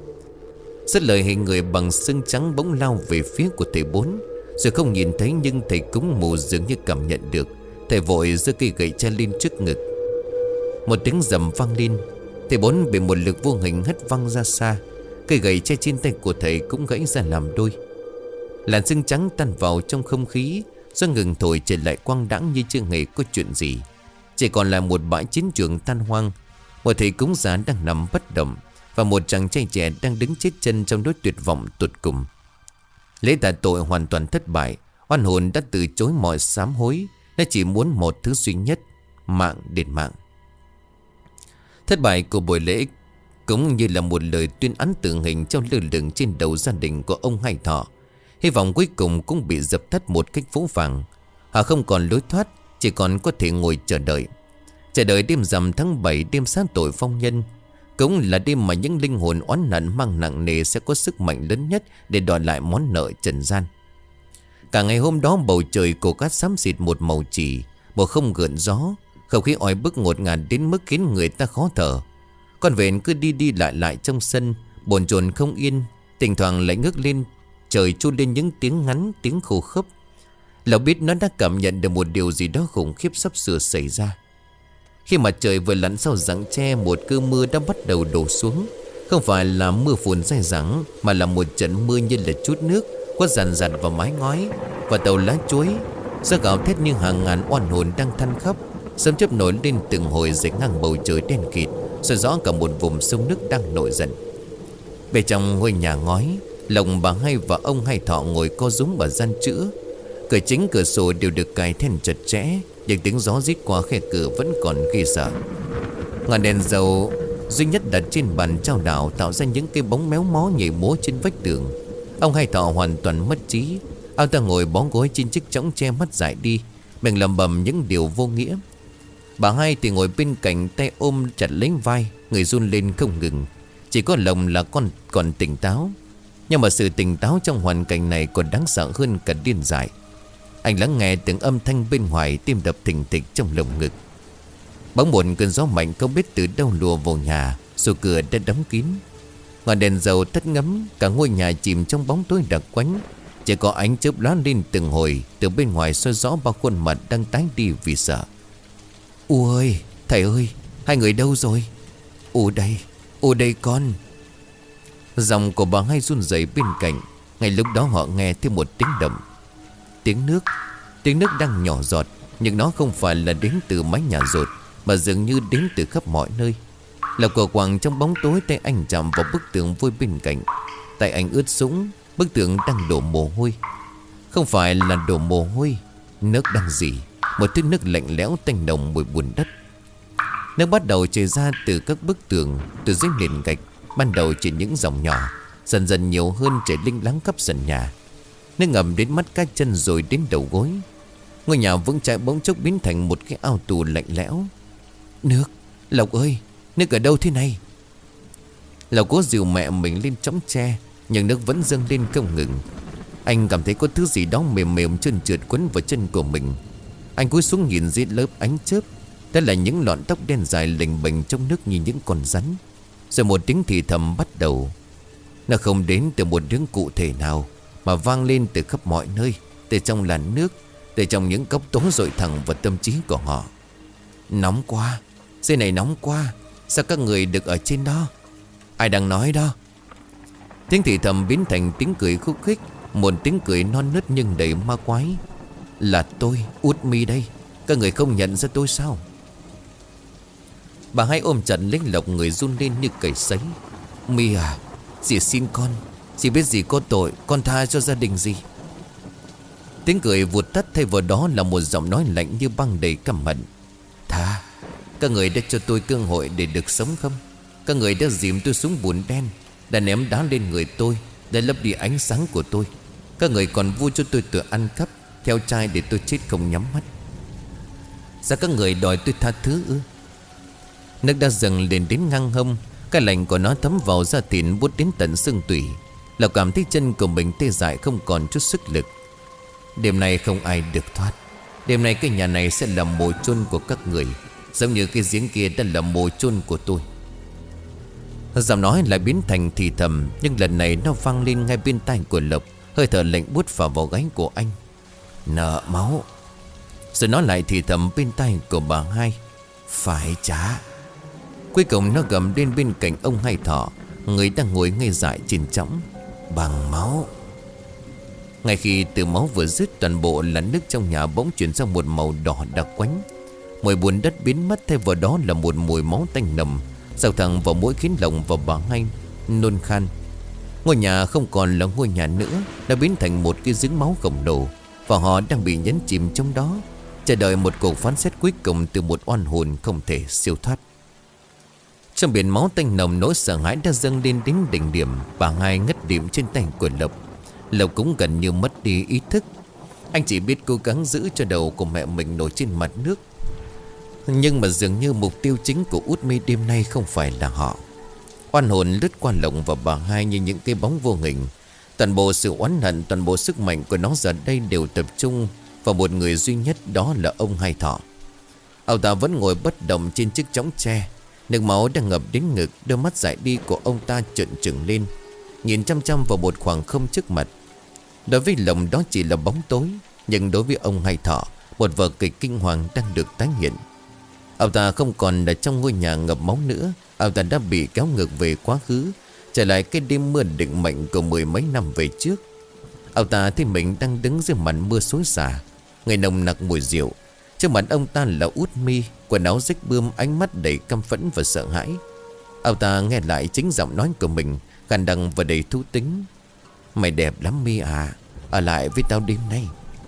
Rất lời hình người bằng xương trắng bỗng lao về phía của thầy Bốn. Rồi không nhìn thấy nhưng thầy cúng mù dường như cảm nhận được. Thầy vội giơ cây gậy che lên trước ngực. Một tiếng rầm vang lên. Thầy Bốn bị một lực vô hình hất văng ra xa. Cây gậy che trên tay của thầy cũng gãy ra làm đôi. Làn sương trắng tan vào trong không khí. Do ngừng thổi trời lại quang đãng như chưa hề có chuyện gì. Chỉ còn là một bãi chiến trường tan hoang. Một thầy cúng già đang nằm bất động, và một chàng trai trẻ đang đứng chết chân trong nỗi tuyệt vọng tột cùng. Lễ tạ tội hoàn toàn thất bại. Oan hồn đã từ chối mọi sám hối. Nó chỉ muốn một thứ duy nhất: mạng đền mạng. Thất bại của buổi lễ cũng như là một lời tuyên án tử hình trong lơ lửng trên đầu gia đình của ông Hai Thọ. Hy vọng cuối cùng cũng bị dập tắt một cách phũ phàng. Họ không còn lối thoát, chỉ còn có thể ngồi chờ đợi. Chờ đợi đêm rằm tháng bảy, đêm sát tội phong nhân. Cũng là đêm mà những linh hồn oán hận mang nặng nề sẽ có sức mạnh lớn nhất để đòi lại món nợ trần gian. Cả ngày hôm đó bầu trời cổ cát xám xịt một màu chỉ, một không gợn gió. Không khí oi bức ngột ngạt đến mức khiến người ta khó thở. Con vẹn cứ đi đi lại lại trong sân, bồn chồn không yên. Thỉnh thoảng lại ngước lên trời chu lên những tiếng ngắn, tiếng khô khốc. Lão biết nó đã cảm nhận được một điều gì đó khủng khiếp sắp sửa xảy ra. Khi mặt trời vừa lặn sau rặng tre, một cơn mưa đã bắt đầu đổ xuống. Không phải là mưa phùn dai dẳng, mà là một trận mưa như là chút nước quất dàn dặt vào mái ngói và tàu lá chuối. Gió gào thét như hàng ngàn oan hồn đang than khóc. Sấm chớp nổi lên từng hồi dậy ngang bầu trời đen kịt, soi rõ cả một vùng sông nước đang nổi giận. Bên trong ngôi nhà ngói, Lộc, bà Hai và ông Hai Thọ ngồi co rúm ở gian chữa. Cửa chính cửa sổ đều được cài then chặt chẽ, nhưng tiếng gió rít qua khe cửa vẫn còn ghê sợ. Ngọn đèn dầu duy nhất đặt trên bàn trao đảo tạo ra những cái bóng méo mó nhảy múa trên vách tường. Ông Hai Thọ hoàn toàn mất trí. Ông ta ngồi bó gối trên chiếc chõng tre, mắt dại đi, miệng lẩm bẩm những điều vô nghĩa. Bà Hai thì ngồi bên cạnh, tay ôm chặt lấy vai, người run lên không ngừng. Chỉ có Lộc là con còn tỉnh táo. Nhưng mà sự tỉnh táo trong hoàn cảnh này còn đáng sợ hơn cả điên dại. Anh lắng nghe từng âm thanh bên ngoài, tim đập thình thịch trong lồng ngực. Bỗng một cơn gió mạnh không biết từ đâu lùa vào nhà, rồi cửa đã đóng kín. Ngọn đèn dầu tắt ngấm, cả ngôi nhà chìm trong bóng tối đặc quánh. Chỉ có ánh chớp lóe lên từng hồi từ bên ngoài, soi rõ bao khuôn mặt đang tái đi vì sợ. Ôi, thầy ơi, hai người đâu rồi? Ồ đây, ồ đây con. Giọng của bà Hai run rẩy bên cạnh. Ngay lúc đó họ nghe thêm một tiếng động. Tiếng nước. Tiếng nước đang nhỏ giọt, nhưng nó không phải là đến từ mái nhà dột, mà dường như đến từ khắp mọi nơi. Lộc của quàng trong bóng tối, tay anh chạm vào bức tường vôi bên cạnh. Tay anh ướt sũng, bức tường đang đổ mồ hôi. Không phải là đổ mồ hôi, nước đang rỉ, một thứ nước lạnh lẽo tanh nồng mùi bùn đất. Nước bắt đầu chảy ra từ các bức tường, từ dưới nền gạch. Ban đầu chỉ những dòng nhỏ, dần dần nhiều hơn, chảy linh láng khắp sân nhà. Nước ngầm đến mắt cá chân rồi đến đầu gối. Ngôi nhà vững chãi bỗng chốc biến thành một cái ao tù lạnh lẽo. Nước, Lộc ơi, nước ở đâu thế này? Lộc cố dìu mẹ mình lên chõng tre, nhưng nước vẫn dâng lên không ngừng. Anh cảm thấy có thứ gì đó mềm mềm trơn trượt quấn vào chân của mình. Anh cúi xuống nhìn dưới lớp ánh chớp. Đó là những lọn tóc đen dài lềnh bềnh trong nước như những con rắn. Rồi một tiếng thì thầm bắt đầu. Nó không đến từ một hướng cụ thể nào, mà vang lên từ khắp mọi nơi, từ trong làn nước, từ trong những cốc tố dội thẳng vào tâm trí của họ. Nóng quá, dưới này nóng quá. Sao các người được ở trên đó? Ai đang nói đó? Tiếng thì thầm biến thành tiếng cười khúc khích, một tiếng cười non nớt nhưng đầy ma quái. Là tôi, Út Mi đây. Các người không nhận ra tôi sao? Bà Hai ôm chặt lấy Lộc, người run lên như cầy sấy. Mi à, dì xin con, dì biết dì có tội, con tha cho gia đình dì. Tiếng cười vụt tắt, thay vào đó là một giọng nói lạnh như băng đầy căm hận. Tha, các người đã cho tôi cơ hội để được sống không? Các người đã dìm tôi xuống bùn đen, đã ném đá lên người tôi, đã lấp đi ánh sáng của tôi. Các người còn vui cho tôi tự ăn cắp, theo trai để tôi chết không nhắm mắt. Sao các người đòi tôi tha thứ ư? Nước đã dần lên đến ngang hông. Cái lạnh của nó thấm vào da thịt, buốt đến tận xương tủy. Lộc cảm thấy chân của mình tê dại, không còn chút sức lực. Đêm nay không ai được thoát. Đêm nay cái nhà này sẽ là mồ chôn của các người, giống như cái giếng kia đã là mồ chôn của tôi. Giọng nói lại biến thành thì thầm, nhưng lần này nó vang lên ngay bên tai của Lộc. Hơi thở lạnh buốt vào vào gáy của anh. Nợ máu. Rồi nó lại thì thầm bên tai của bà Hai. Phải trả. Cuối cùng nó gầm lên bên cạnh ông Hai Thọ, người đang ngồi ngây dại trên chõng. Bằng máu. Ngay khi từ máu vừa dứt, toàn bộ là nước trong nhà bỗng chuyển sang một màu đỏ đặc quánh. Mùi bùn đất biến mất, thay vào đó là một mùi máu tanh nồng, xào thẳng vào mũi khiến Lộc và bà Hai nôn khan. Ngôi nhà không còn là ngôi nhà nữa, đã biến thành một cái giếng máu khổng lồ, và họ đang bị nhấn chìm trong đó, chờ đợi một cuộc phán xét cuối cùng từ một oan hồn không thể siêu thoát. Trong biển máu tanh nồng, nỗi sợ hãi đã dâng lên đến đỉnh điểm. Bà Hai ngất điểm trên tay của Lộc. Lộc cũng gần như mất đi ý thức. Anh chỉ biết cố gắng giữ cho đầu của mẹ mình nổi trên mặt nước. Nhưng mà dường như mục tiêu chính của Út Mi đêm nay không phải là họ. Oan hồn lướt qua Lộc và bà Hai như những cái bóng vô hình. Toàn bộ sự oán hận, toàn bộ sức mạnh của nó giờ đây đều tập trung vào một người duy nhất, đó là ông Hai Thọ. Ông ta vẫn ngồi bất động trên chiếc chõng tre. Nước máu đang ngập đến ngực, đôi mắt dại đi của ông ta trợn trừng lên, nhìn chăm chăm vào một khoảng không trước mặt. Đối với Lộc đó chỉ là bóng tối, nhưng đối với ông Hai Thọ, một vở kịch kinh hoàng đang được tái hiện. Ông ta không còn ở trong ngôi nhà ngập máu nữa. Ông ta đã bị kéo ngược về quá khứ, trở lại cái đêm mưa định mệnh của mười mấy năm về trước. Ông ta thấy mình đang đứng dưới màn mưa xối xả, người nồng nặc mùi rượu. Trước mặt ông ta là Út Mi, quần áo rách bươm, ánh mắt đầy căm phẫn và sợ hãi. Ông ta nghe lại chính giọng nói của mình, gằn đằng và đầy thú tính. Mày đẹp lắm Mi à, ở lại với tao đêm nay.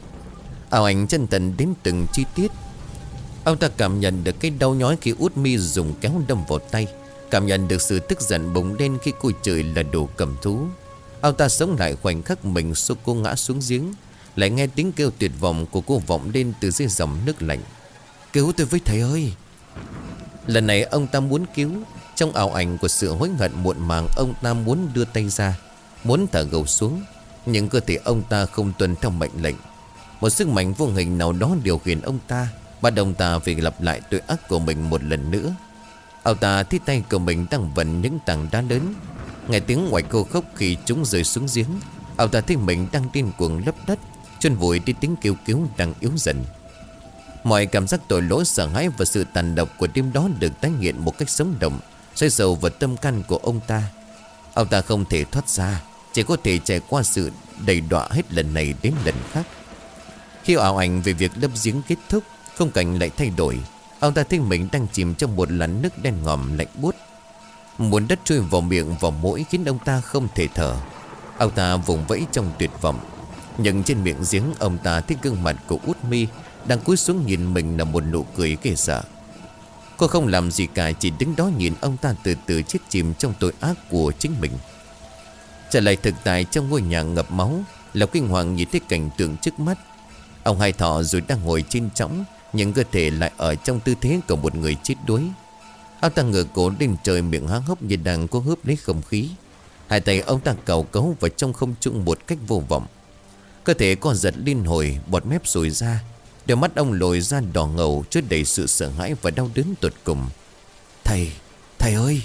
Ảo ảnh chân tần đến từng chi tiết. Ông ta cảm nhận được cái đau nhói khi Út Mi dùng kéo đâm vào tay, cảm nhận được sự tức giận bùng lên khi cô chửi là đồ cầm thú. Ông ta sống lại khoảnh khắc mình xô cô ngã xuống giếng. Lại nghe tiếng kêu tuyệt vọng của cô vọng lên từ dưới dòng nước lạnh. Cứu tôi với thầy ơi. Lần này ông ta muốn cứu. Trong ảo ảnh của sự hối hận muộn màng, ông ta muốn đưa tay ra, muốn thả gầu xuống. Nhưng cơ thể ông ta không tuân theo mệnh lệnh. Một sức mạnh vô hình nào đó điều khiển ông ta, bắt ông ta phải lặp lại tội ác của mình một lần nữa. Ông ta thấy tay của mình đang vận những tảng đá lớn. Nghe tiếng ngoại cô khóc khi chúng rơi xuống giếng. Ông ta thấy mình đang điên cuồng lấp đất, chôn vùi đi tiếng kêu cứu đang yếu dần. Mọi cảm giác tội lỗi, sợ hãi và sự tàn độc của đêm đó được tái hiện một cách sống động, xoay dầu vào tâm can của ông ta. Ông ta không thể thoát ra, chỉ có thể trải qua sự đầy đọa hết lần này đến lần khác. Khi ảo ảnh về việc lấp giếng kết thúc, khung cảnh lại thay đổi. Ông ta thấy mình đang chìm trong một làn nước đen ngòm lạnh buốt. Muốn đất trôi vào miệng vào mũi khiến ông ta không thể thở. Ông ta vùng vẫy trong tuyệt vọng. Nhưng trên miệng giếng, ông ta thấy gương mặt của Út Mi đang cúi xuống nhìn mình là một nụ cười ghê sợ. Cô không làm gì cả, chỉ đứng đó nhìn ông ta từ từ chết chìm trong tội ác của chính mình. Trở lại thực tại trong ngôi nhà ngập máu, Lộc kinh hoàng nhìn thấy cảnh tượng trước mắt. Ông Hai Thọ rồi đang ngồi trên trõng, nhưng cơ thể lại ở trong tư thế của một người chết đuối. Ông ta ngửa cổ lên trời, miệng há hốc như đang cố hớp lấy không khí. Hai tay ông ta cào cấu vào trong không trung một cách vô vọng. Cơ thể co giật liên hồi, bọt mép sùi ra. Đôi mắt ông lồi ra đỏ ngầu, chứa đầy sự sợ hãi và đau đớn tột cùng. Thầy, thầy ơi!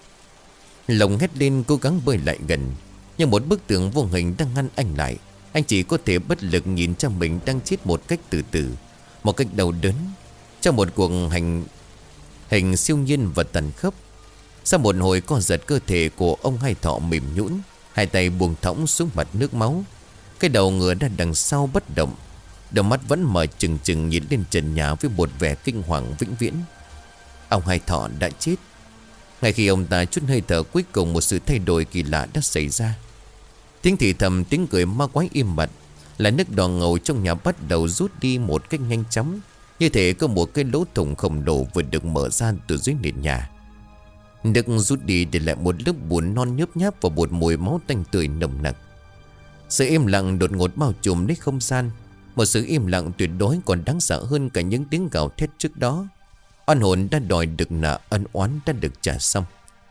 Lộc hét lên cố gắng bơi lại gần. Nhưng một bức tường vô hình đang ngăn anh lại. Anh chỉ có thể bất lực nhìn cho mình đang chết một cách từ từ, một cách đau đớn, trong một cuộc hành hình siêu nhiên và tàn khốc. Sau một hồi co giật, cơ thể của ông Hai Thọ mềm nhũn, hai tay buông thõng xuống mặt nước máu. Cái đầu ngựa ra đằng sau bất động, đôi mắt vẫn mở trừng trừng nhìn lên trần nhà với một vẻ kinh hoàng vĩnh viễn. Ông Hai Thọ đã chết. Ngay khi ông ta chút hơi thở cuối cùng, một sự thay đổi kỳ lạ đã xảy ra. Tiếng thì thầm, tiếng cười ma quái im bặt. Là nước đỏ ngầu trong nhà bắt đầu rút đi một cách nhanh chóng, như thể có một cái lỗ thủng khổng lồ vừa được mở ra từ dưới nền nhà. Nước rút đi để lại một lớp bùn non nhớp nháp và một mùi máu tanh tưởi nồng nặc. Sự im lặng đột ngột bao trùm lấy không gian. Một sự im lặng tuyệt đối còn đáng sợ hơn cả những tiếng gào thét trước đó. Oan hồn đã đòi được nợ, ân oán đã được trả xong.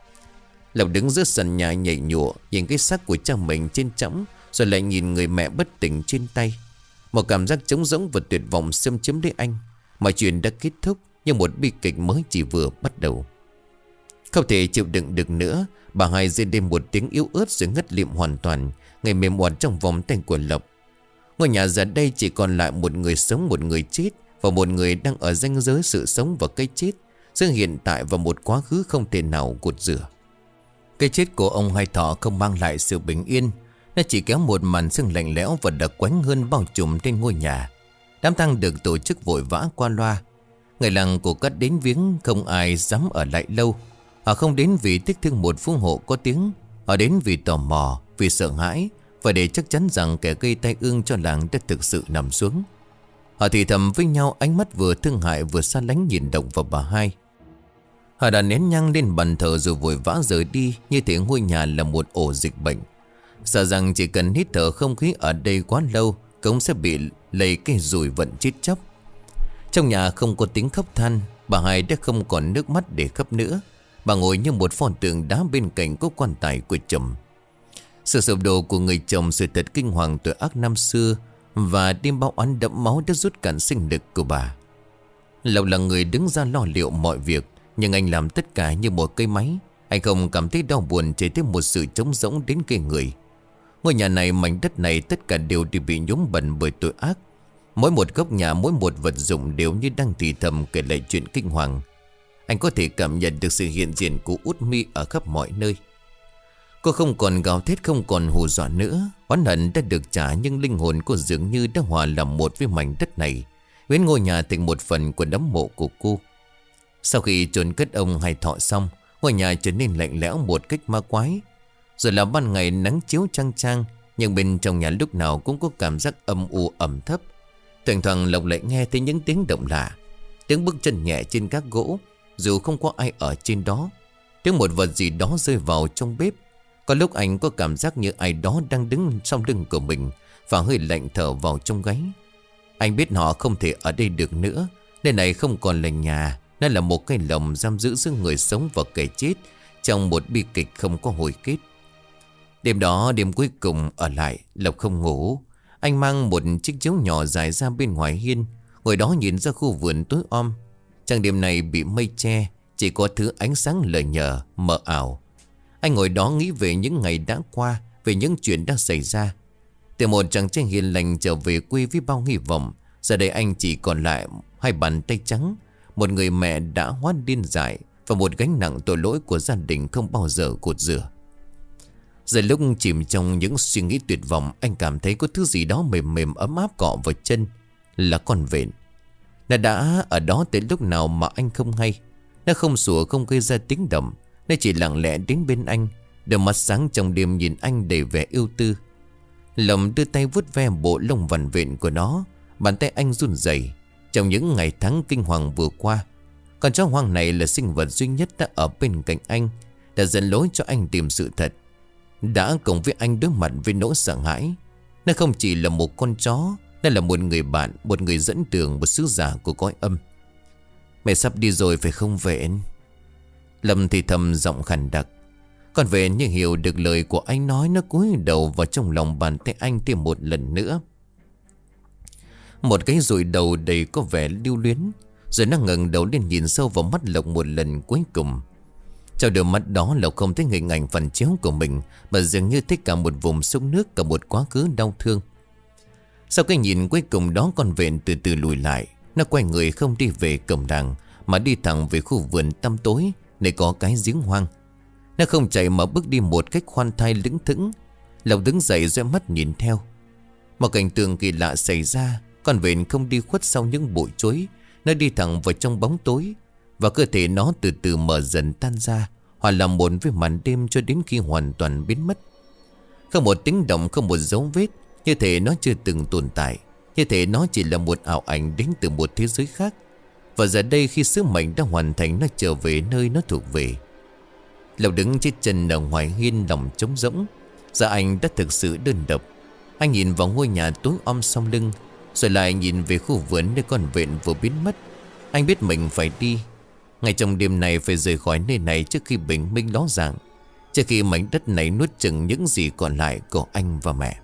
Lộc đứng giữa sân nhà nhảy nhụa, nhìn cái xác của cha mình trên trõng, rồi lại nhìn người mẹ bất tỉnh trên tay. Một cảm giác trống rỗng và tuyệt vọng xâm chiếm lấy anh. Mọi chuyện đã kết thúc, nhưng một bi kịch mới chỉ vừa bắt đầu. Không thể chịu đựng được nữa, bà Hai rên lên một tiếng yếu ớt rồi ngất lịm hoàn toàn, người mềm oặt trong vòng tay của Lộc. Ngôi nhà giờ đây chỉ còn lại một người sống, một người chết, và một người đang ở ranh giới sự sống và cái chết, giữa hiện tại và một quá khứ không thể nào gột rửa. Cái chết của ông Hai Thọ không mang lại sự bình yên. Nó chỉ kéo một màn sương lạnh lẽo và đặc quánh hơn bao trùm trên ngôi nhà. Đám tang được tổ chức vội vã qua loa. Người làng của cắt đến viếng, không ai dám ở lại lâu. Họ không đến vì tiếc thương một phú hộ có tiếng. Họ đến vì tò mò, vì sợ hãi, và để chắc chắn rằng kẻ gây tai ương cho làng đã thực sự nằm xuống. Họ thì thầm với nhau, ánh mắt vừa thương hại vừa xa lánh nhìn động vào bà Hai. Họ đã nén nhang lên bàn thờ rồi vội vã rời đi, như thể ngôi nhà là một ổ dịch bệnh. Sợ rằng chỉ cần hít thở không khí ở đây quá lâu, cũng sẽ bị lây cái rủi vận chết chóc. Trong nhà không có tiếng khóc than, bà Hai đã không còn nước mắt để khóc nữa. Bà ngồi như một pho tượng đá bên cạnh có quan tài của chồng. Sự sụp đổ của người chồng, sự thật kinh hoàng tội ác năm xưa và đêm báo oán đẫm máu đã rút cạn sinh lực của bà. Lộc là người đứng ra lo liệu mọi việc, nhưng anh làm tất cả như một cây máy. Anh không cảm thấy đau buồn, chỉ thấy một sự trống rỗng đến ghê người. Ngôi nhà này, mảnh đất này, tất cả đều đều bị nhuốm bẩn bởi tội ác. Mỗi một góc nhà, mỗi một vật dụng đều như đang thì thầm kể lại chuyện kinh hoàng. Anh có thể cảm nhận được sự hiện diện của Út Mi ở khắp mọi nơi. Cô không còn gào thét, không còn hù dọa nữa. Oán hận đã được trả, nhưng linh hồn cô dường như đã hòa làm một với mảnh đất này, biến ngôi nhà thành một phần của đám mộ của cô. Sau khi chôn cất ông Hai Thọ xong, ngôi nhà trở nên lạnh lẽo một cách ma quái. Rồi là ban ngày nắng chiếu chang chang, nhưng bên trong nhà lúc nào cũng có cảm giác âm u ẩm thấp. Thỉnh thoảng Lộc lại nghe thấy những tiếng động lạ, tiếng bước chân nhẹ trên các gỗ, dù không có ai ở trên đó. Tiếng một vật gì đó rơi vào trong bếp. Có lúc anh có cảm giác như ai đó đang đứng sau lưng của mình và hơi lạnh thở vào trong gáy. Anh biết họ không thể ở đây được nữa. Nơi này không còn là nhà, nó là một cái lồng giam giữ giữa người sống và kẻ chết, trong một bi kịch không có hồi kết. Đêm đó, đêm cuối cùng ở lại, Lộc không ngủ. Anh mang một chiếc chiếu nhỏ dài ra bên ngoài hiên, ngồi đó nhìn ra khu vườn tối om. Trăng đêm này bị mây che, chỉ có thứ ánh sáng lờ nhờ, mờ ảo. Anh ngồi đó nghĩ về những ngày đã qua, về những chuyện đã xảy ra. Từ một chàng trai hiền lành trở về quê với bao hy vọng, giờ đây anh chỉ còn lại hai bàn tay trắng, một người mẹ đã hóa điên dại và một gánh nặng tội lỗi của gia đình không bao giờ cột rửa. Giờ lúc chìm trong những suy nghĩ tuyệt vọng, anh cảm thấy có thứ gì đó mềm mềm ấm áp cọ vào chân, là con vện. Nó đã ở đó tới lúc nào mà anh không hay. Nó không sủa, không gây ra tiếng động. Nó chỉ lặng lẽ đến bên anh, đôi mắt sáng trong đêm nhìn anh đầy vẻ ưu tư. Lòng đưa tay vuốt ve bộ lông vằn vện của nó. Bàn tay anh run rẩy. Trong những ngày tháng kinh hoàng vừa qua, con chó hoang này là sinh vật duy nhất đã ở bên cạnh anh, đã dẫn lối cho anh tìm sự thật, đã cùng với anh đối mặt với nỗi sợ hãi. Nó không chỉ là một con chó, nó là một người bạn, một người dẫn đường, một sứ giả của cõi âm. Mẹ sắp đi rồi phải không Vện? Lâm thì thầm giọng khàn đặc. Con Vện như hiểu được lời của anh nói, nó cúi đầu vào trong lòng bàn tay anh thêm một lần nữa. Một cái rụi đầu đầy có vẻ lưu luyến, rồi nó ngẩng đầu lên nhìn sâu vào mắt Lộc một lần cuối cùng. Trong đôi mắt đó, Lộc không thấy hình ảnh phần chéo của mình, mà dường như thấy cả một vùng sông nước, cả một quá khứ đau thương. Sau cái nhìn cuối cùng đó, con Vện từ từ lùi lại. Nó quay người không đi về cổng làng, mà đi thẳng về khu vườn tăm tối, nơi có cái giếng hoang. Nó không chạy mà bước đi một cách khoan thai lững thững. Lộc đứng dậy rồi mắt nhìn theo. Một cảnh tượng kỳ lạ xảy ra. Con Vện không đi khuất sau những bụi chuối, nó đi thẳng vào trong bóng tối, và cơ thể nó từ từ mở dần tan ra, hòa làm một với màn đêm cho đến khi hoàn toàn biến mất. Không một tiếng động, không một dấu vết, như thể nó chưa từng tồn tại, như thể nó chỉ là một ảo ảnh đến từ một thế giới khác. Và giờ đây khi sứ mệnh đã hoàn thành, nó trở về nơi nó thuộc về. Lộc đứng chết chân ở ngoài hiên, lòng trống rỗng. Giờ anh đã thực sự đơn độc. Anh nhìn vào ngôi nhà tối om sau lưng, rồi lại nhìn về khu vườn nơi con Vện vừa biến mất. Anh biết mình phải đi. Ngay trong đêm này phải rời khỏi nơi này trước khi bình minh ló dạng, trước khi mảnh đất này nuốt chửng những gì còn lại của anh và mẹ.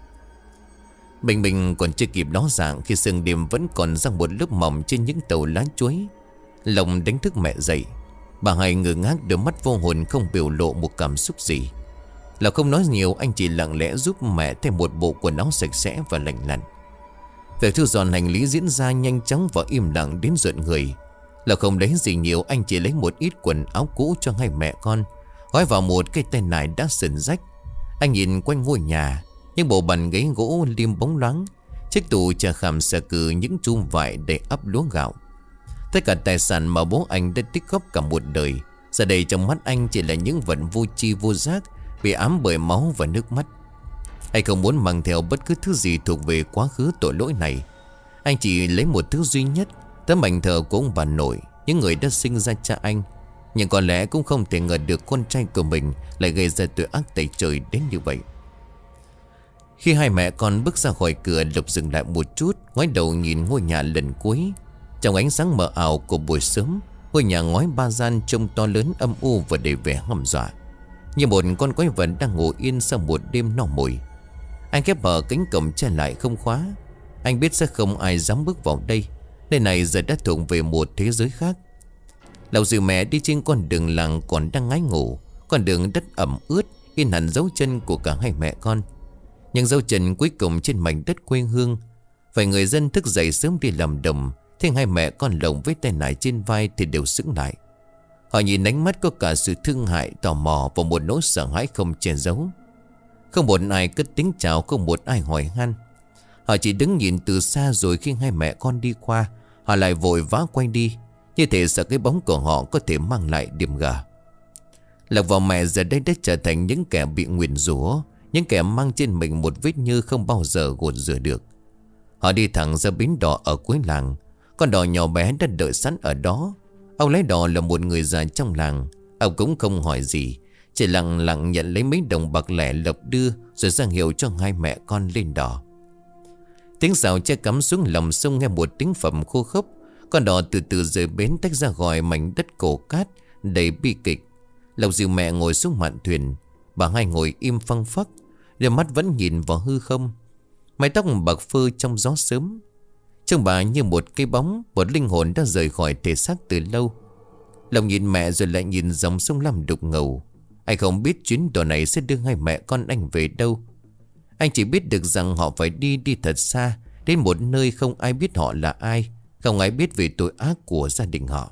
Bình minh còn chưa kịp ló dạng, khi sương đêm vẫn còn răng một lớp mỏng trên những tàu lá chuối. Lòng đánh thức mẹ dậy. Bà Hai ngơ ngác, đôi mắt vô hồn, không biểu lộ một cảm xúc gì. Là không nói nhiều, anh chỉ lặng lẽ giúp mẹ thêm một bộ quần áo sạch sẽ và lành lặn. Việc thu dọn hành lý diễn ra nhanh chóng và im lặng đến rợn người. Là không lấy gì nhiều, anh chỉ lấy một ít quần áo cũ cho hai mẹ con, gói vào một cái tay nải đã sần rách. Anh nhìn quanh ngôi nhà, những bộ bàn ghế gỗ lim bóng loáng, chiếc tủ chà khảm xà cừ, những chum vải để ắp lúa gạo. Tất cả tài sản mà bố anh đã tích góp cả một đời, giờ đây trong mắt anh chỉ là những vật vô tri vô giác, bị ám bởi máu và nước mắt. Anh không muốn mang theo bất cứ thứ gì thuộc về quá khứ tội lỗi này. Anh chỉ lấy một thứ duy nhất, tấm ảnh thờ của ông bà nội, những người đã sinh ra cha anh. Nhưng có lẽ cũng không thể ngờ được con trai của mình lại gây ra tội ác tày trời đến như vậy. Khi hai mẹ con bước ra khỏi cửa, Lộc dừng lại một chút, ngoái đầu nhìn ngôi nhà lần cuối. Trong ánh sáng mờ ảo của buổi sớm, ngôi nhà ngói ba gian trông to lớn, âm u và đầy vẻ hăm dọa, như một con quái vật đang ngồi yên sau một đêm no mồi. Anh khép mở cánh cổng che lại không khóa. Anh biết sẽ không ai dám bước vào đây. Nơi này giờ đã thuộc về một thế giới khác. Lộc dìu mẹ đi trên con đường làng còn đang ngái ngủ. Con đường đất ẩm ướt in hẳn dấu chân của cả hai mẹ con, những dấu chân cuối cùng trên mảnh đất quê hương. Vài người dân thức dậy sớm đi làm đồng, thấy hai mẹ con Lộc với tay nải trên vai thì đều sững lại. Họ nhìn ánh mắt có cả sự thương hại, tò mò và một nỗi sợ hãi không che giấu. Không một ai cất tiếng chào, không một ai hỏi han. Họ chỉ đứng nhìn từ xa, rồi khi hai mẹ con đi qua, họ lại vội vã quay đi, như thể sợ cái bóng của họ có thể mang lại điểm gà. Lộc và mẹ giờ đây đã trở thành những kẻ bị nguyền rủa, những kẻ mang trên mình một vết nhơ không bao giờ gột rửa được. Họ đi thẳng ra bến đò ở cuối làng. Con đò nhỏ bé đã đợi sẵn ở đó. Ông lái đò là một người già trong làng. Ông cũng không hỏi gì, Chỉ lặng lặng nhận lấy mấy đồng bạc lẻ Lộc đưa, rồi ra hiệu cho hai mẹ con lên đò. Tiếng xào che cắm xuống lòng sông nghe một tiếng phẩm khô khốc. Con đò từ từ rời bến tách ra khỏi mảnh đất cổ cát đầy bi kịch. Lộc dìu mẹ ngồi xuống mạn thuyền. Bà hai ngồi im phăng phắc, đôi mắt vẫn nhìn vào hư không. Mái tóc bạc phơ trong gió sớm. Trông bà như một cái bóng, một linh hồn đã rời khỏi thể xác từ lâu. Lộc nhìn mẹ rồi lại nhìn dòng sông Lam đục ngầu. Anh không biết chuyến đò này sẽ đưa hai mẹ con anh về đâu. Anh chỉ biết được rằng họ phải đi đi thật xa, đến một nơi không ai biết họ là ai, không ai biết về tội ác của gia đình họ.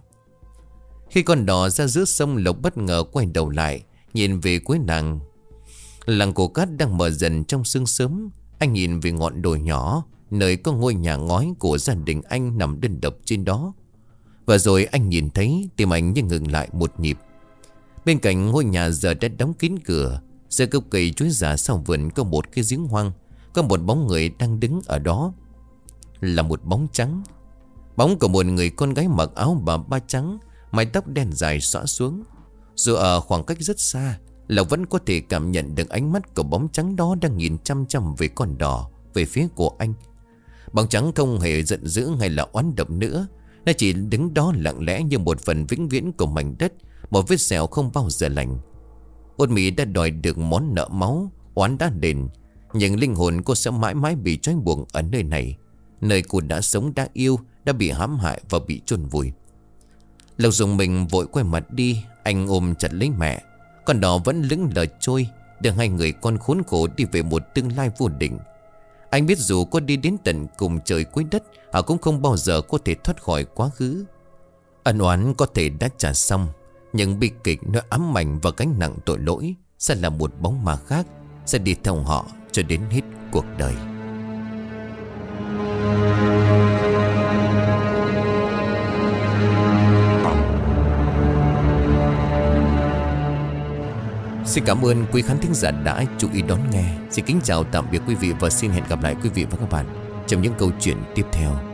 Khi con đò ra giữa sông, Lộc bất ngờ quay đầu lại, nhìn về cuối làng. Làng cổ cát đang mờ dần trong sương sớm. Anh nhìn về ngọn đồi nhỏ, nơi có ngôi nhà ngói của gia đình anh nằm đơn độc trên đó. Và rồi anh nhìn thấy tim anh như ngừng lại một nhịp. Bên cạnh ngôi nhà giờ đã đóng kín cửa, giữa gốc cây chuối già sau vườn có một cái giếng hoang. Có một bóng người đang đứng ở đó, là một bóng trắng. Bóng của một người con gái mặc áo bà ba trắng, mái tóc đen dài xõa xuống. Dù ở khoảng cách rất xa, Lộc vẫn có thể cảm nhận được ánh mắt của bóng trắng đó đang nhìn chăm chăm về con đò, về phía của anh. Bóng trắng không hề giận dữ hay là oán độc nữa. Nó chỉ đứng đó lặng lẽ như một phần vĩnh viễn của mảnh đất, một vết sẹo không bao giờ lành. Ôn Mỹ đã đòi được món nợ máu, oán đã đền, nhưng linh hồn cô sẽ mãi mãi bị trói buộc ở nơi này, nơi cô đã sống, đã yêu, đã bị hãm hại và bị chôn vùi. Lộc dùng mình vội quay mặt đi. Anh ôm chặt lấy mẹ. Con đò vẫn lững lờ trôi, đưa hai người con khốn khổ đi về một tương lai vô định. Anh biết dù có đi đến tận cùng trời cuối đất, họ cũng không bao giờ có thể thoát khỏi quá khứ. Ân oán có thể đã trả xong, nhưng bi kịch nó ám ảnh và gánh nặng tội lỗi sẽ là một bóng ma khác, sẽ đi theo họ cho đến hết cuộc đời. Xin cảm ơn quý khán thính giả đã chú ý đón nghe. Xin kính chào tạm biệt quý vị và xin hẹn gặp lại quý vị và các bạn trong những câu chuyện tiếp theo.